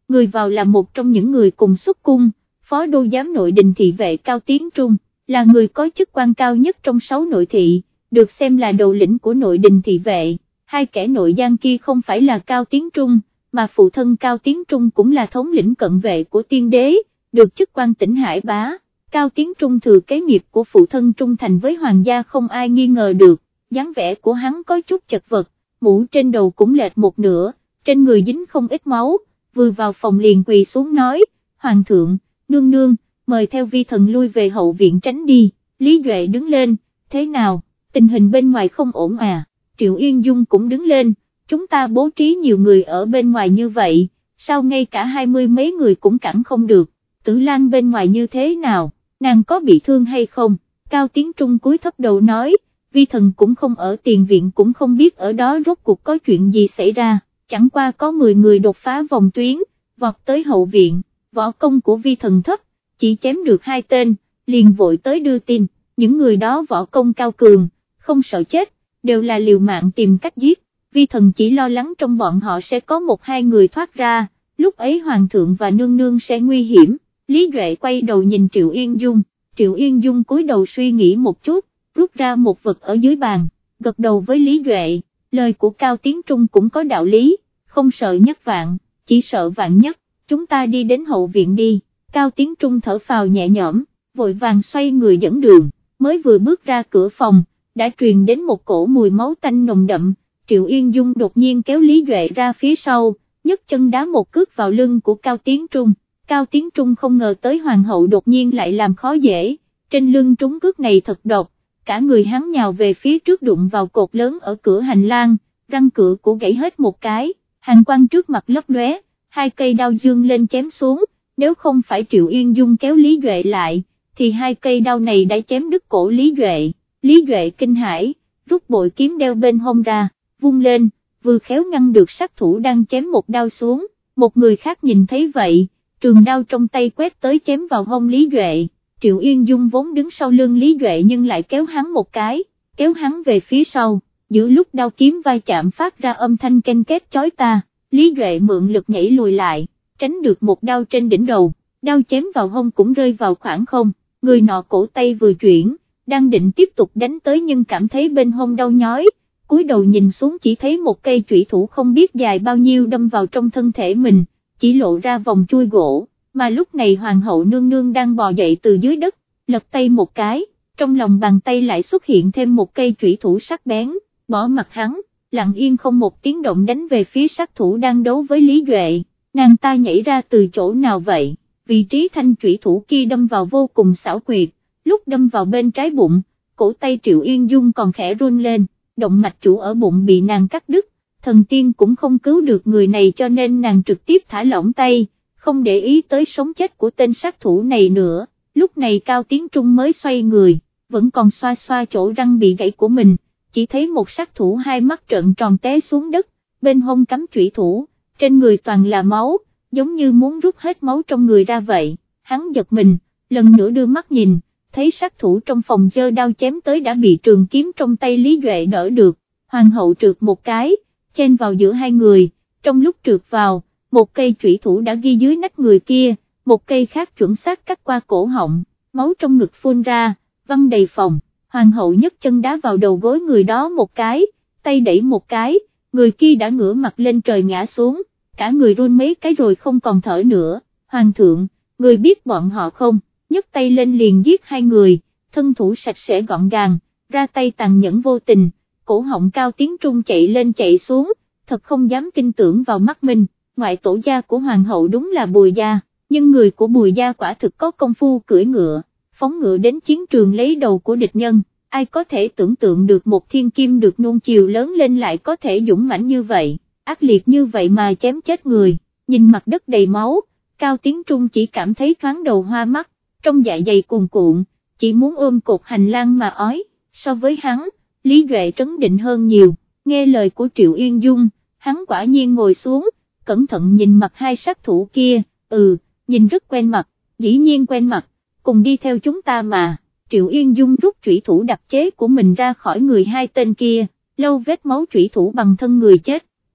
[SPEAKER 1] người vào là một trong những người cùng xuất cung, phó đô giám nội đình thị vệ Cao Tiến Trung, là người có chức quan cao nhất trong 6 nội thị, được xem là đầu lĩnh của nội đình thị vệ. Hai kẻ nội gian kia không phải là Cao Tiến Trung, mà phụ thân Cao Tiến Trung cũng là thống lĩnh cận vệ của tiên đế, được chức quan tỉnh Hải Bá. Cao Tiến Trung thừa kế nghiệp của phụ thân trung thành với hoàng gia không ai nghi ngờ được, dáng vẻ của hắn có chút chật vật, mũ trên đầu cũng lệch một nửa, trên người dính không ít máu, vừa vào phòng liền quỳ xuống nói, Hoàng thượng, nương nương, mời theo vi thần lui về hậu viện tránh đi. Lý Duệ đứng lên, thế nào, tình hình bên ngoài không ổn à? Triệu Yên Dung cũng đứng lên, chúng ta bố trí nhiều người ở bên ngoài như vậy, sao ngay cả 20 mấy người cũng cản không được, Tử Lan bên ngoài như thế nào, nàng có bị thương hay không? Cao Tiến Trung cúi thấp đầu nói, vi thần cũng không ở tiền viện cũng không biết ở đó rốt cuộc có chuyện gì xảy ra, chẳng qua có 10 người đột phá vòng tuyến, vọt tới hậu viện, võ công của vi thần thấp, chỉ chém được 2 tên, liền vội tới đưa tin, những người đó võ công cao cường, không sợ chết, đều là liều mạng tìm cách giết, vi thần chỉ lo lắng trong bọn họ sẽ có 1-2 người thoát ra, lúc ấy hoàng thượng và nương nương sẽ nguy hiểm. Lý Duệ quay đầu nhìn Triệu Yên Dung, Triệu Yên Dung cúi đầu suy nghĩ một chút, rút ra một vật ở dưới bàn, gật đầu với Lý Duệ, lời của Cao Tiến Trung cũng có đạo lý, không sợ nhất vạn, chỉ sợ vạn nhất, chúng ta đi đến hậu viện đi. Cao Tiến Trung thở phào nhẹ nhõm, vội vàng xoay người dẫn đường, mới vừa bước ra cửa phòng, đã truyền đến một cổ mùi máu tanh nồng đậm, Triệu Yên Dung đột nhiên kéo Lý Duệ ra phía sau, nhấc chân đá một cước vào lưng của Cao Tiến Trung. Cao Tiến Trung không ngờ tới hoàng hậu đột nhiên lại làm khó dễ, trên lưng trúng cước này thật độc, cả người hắn nhào về phía trước đụng vào cột lớn ở cửa hành lang, răng cửa của gãy hết một cái, hàn quang trước mặt lấp lóe, 2 cây đao dương lên chém xuống, nếu không phải Triệu Yên Dung kéo Lý Duệ lại, thì 2 cây đao này đã chém đứt cổ Lý Duệ. Lý Duệ kinh hãi, rút bội kiếm đeo bên hông ra, vung lên, vừa khéo ngăn được sát thủ đang chém một đao xuống, một người khác nhìn thấy vậy, trường đao trong tay quét tới chém vào hông Lý Duệ. Triệu Yên Dung vốn đứng sau lưng Lý Duệ nhưng lại kéo hắn một cái, kéo hắn về phía sau, giữa lúc đao kiếm va chạm phát ra âm thanh ken két chói tai, Lý Duệ mượn lực nhảy lùi lại, tránh được một đao trên đỉnh đầu, đao chém vào hông cũng rơi vào khoảng không, người nọ cổ tay vừa chuyển, đang định tiếp tục đánh tới nhưng cảm thấy bên hông đau nhói, cúi đầu nhìn xuống chỉ thấy một cây chủy thủ không biết dài bao nhiêu đâm vào trong thân thể mình, chỉ lộ ra vòng chui gỗ, mà lúc này hoàng hậu nương nương đang bò dậy từ dưới đất, lật tay một cái, trong lòng bàn tay lại xuất hiện thêm một cây chủy thủ sắc bén, bỏ mặt hắn, lặng yên không một tiếng động đánh về phía sát thủ đang đấu với Lý Duệ. Nàng ta nhảy ra từ chỗ nào vậy? Vị trí thanh chủy thủ kia đâm vào vô cùng xảo quyệt, lúc đâm vào bên trái bụng, cổ tay Triệu Yên Dung còn khẽ run lên, động mạch chủ ở bụng bị nàng cắt đứt, thần tiên cũng không cứu được người này cho nên nàng trực tiếp thả lỏng tay, không để ý tới sống chết của tên sát thủ này nữa. Lúc này Cao Tiến Trung mới xoay người, vẫn còn xoa xoa chỗ răng bị gãy của mình, chỉ thấy một sát thủ hai mắt trợn tròn té xuống đất, bên hông cắm chủy thủ, trên người toàn là máu, giống như muốn rút hết máu trong người ra vậy. Hắn giật mình, lần nữa đưa mắt nhìn, thấy sát thủ trong phòng giơ đao chém tới đã bị trường kiếm trong tay Lý Duệ đỡ được, hoàng hậu trượt một cái, chen vào giữa hai người, trong lúc trượt vào, một cây chủy thủ đã ghi dưới nách người kia, một cây khác chuẩn xác cắt qua cổ họng, máu trong ngực phun ra, văng đầy phòng, hoàng hậu nhấc chân đá vào đầu gối người đó một cái, tay đẩy một cái, người kia đã ngửa mặt lên trời ngã xuống, cả người run mấy cái rồi không còn thở nữa. Hoàng thượng, người biết bọn họ không? Nhấc tay lên liền giết hai người, thân thủ sạch sẽ gọn gàng, ra tay tàn nhẫn vô tình, cổ họng Cao Tiến Trung chạy lên chạy xuống, thật không dám tin tưởng vào mắt mình. Ngoại tổ gia của hoàng hậu đúng là Bùi gia, nhưng người của Bùi gia quả thực có công phu cưỡi ngựa, phóng ngựa đến chiến trường lấy đầu của địch nhân, ai có thể tưởng tượng được một thiên kim được nuông chiều lớn lên lại có thể dũng mãnh như vậy, ác liệt như vậy mà chém chết người. Nhìn mặt đất đầy máu, Cao Tiến Trung chỉ cảm thấy thoáng đầu hoa mắt, trong dạ dày cuồn cuộn, chỉ muốn ôm cột hành lang mà ói. So với hắn, Lý Duệ trấn định hơn nhiều, nghe lời của Triệu Yên Dung, hắn quả nhiên ngồi xuống, cẩn thận nhìn mặt hai sát thủ kia, nhìn rất quen mặt, dĩ nhiên quen mặt, cùng đi theo chúng ta mà. Triệu Yên Dung rút chủy thủ đặc chế của mình ra khỏi người hai tên kia, lau vết máu chủy thủ bằng thân người chết,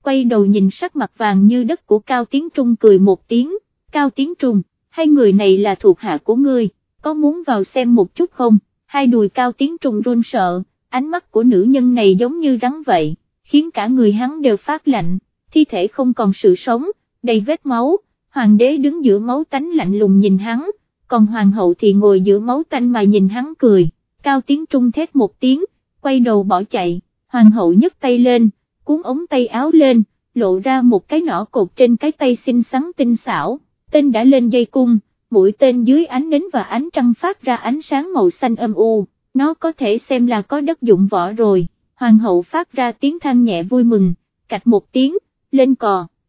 [SPEAKER 1] quay đầu nhìn sắc mặt vàng như đất của Cao Tiến Trung cười một tiếng, Cao Tiến Trung, hai người này là thuộc hạ của ngươi, có muốn vào xem một chút không? Hai đùi Cao Tiến Trung run sợ, ánh mắt của nữ nhân này giống như rắn vậy, khiến cả người hắn đều phát lạnh, thi thể không còn sự sống, đầy vết máu, hoàng đế đứng giữa máu tanh lạnh lùng nhìn hắn, còn hoàng hậu thì ngồi giữa máu tanh mà nhìn hắn cười. Cao Tiến Trung thét một tiếng, quay đầu bỏ chạy, hoàng hậu nhấc tay lên, cuốn ống tay áo lên, lộ ra một cái nỏ cột trên cái tay xinh xắn tinh xảo, tên đã lên dây cung, mũi tên dưới ánh nến và ánh trăng phát ra ánh sáng màu xanh âm u, nó có thể xem là có đất dụng võ rồi. Hoàng hậu phát ra tiếng than nhẹ vui mừng, cạch một tiếng, lên cò.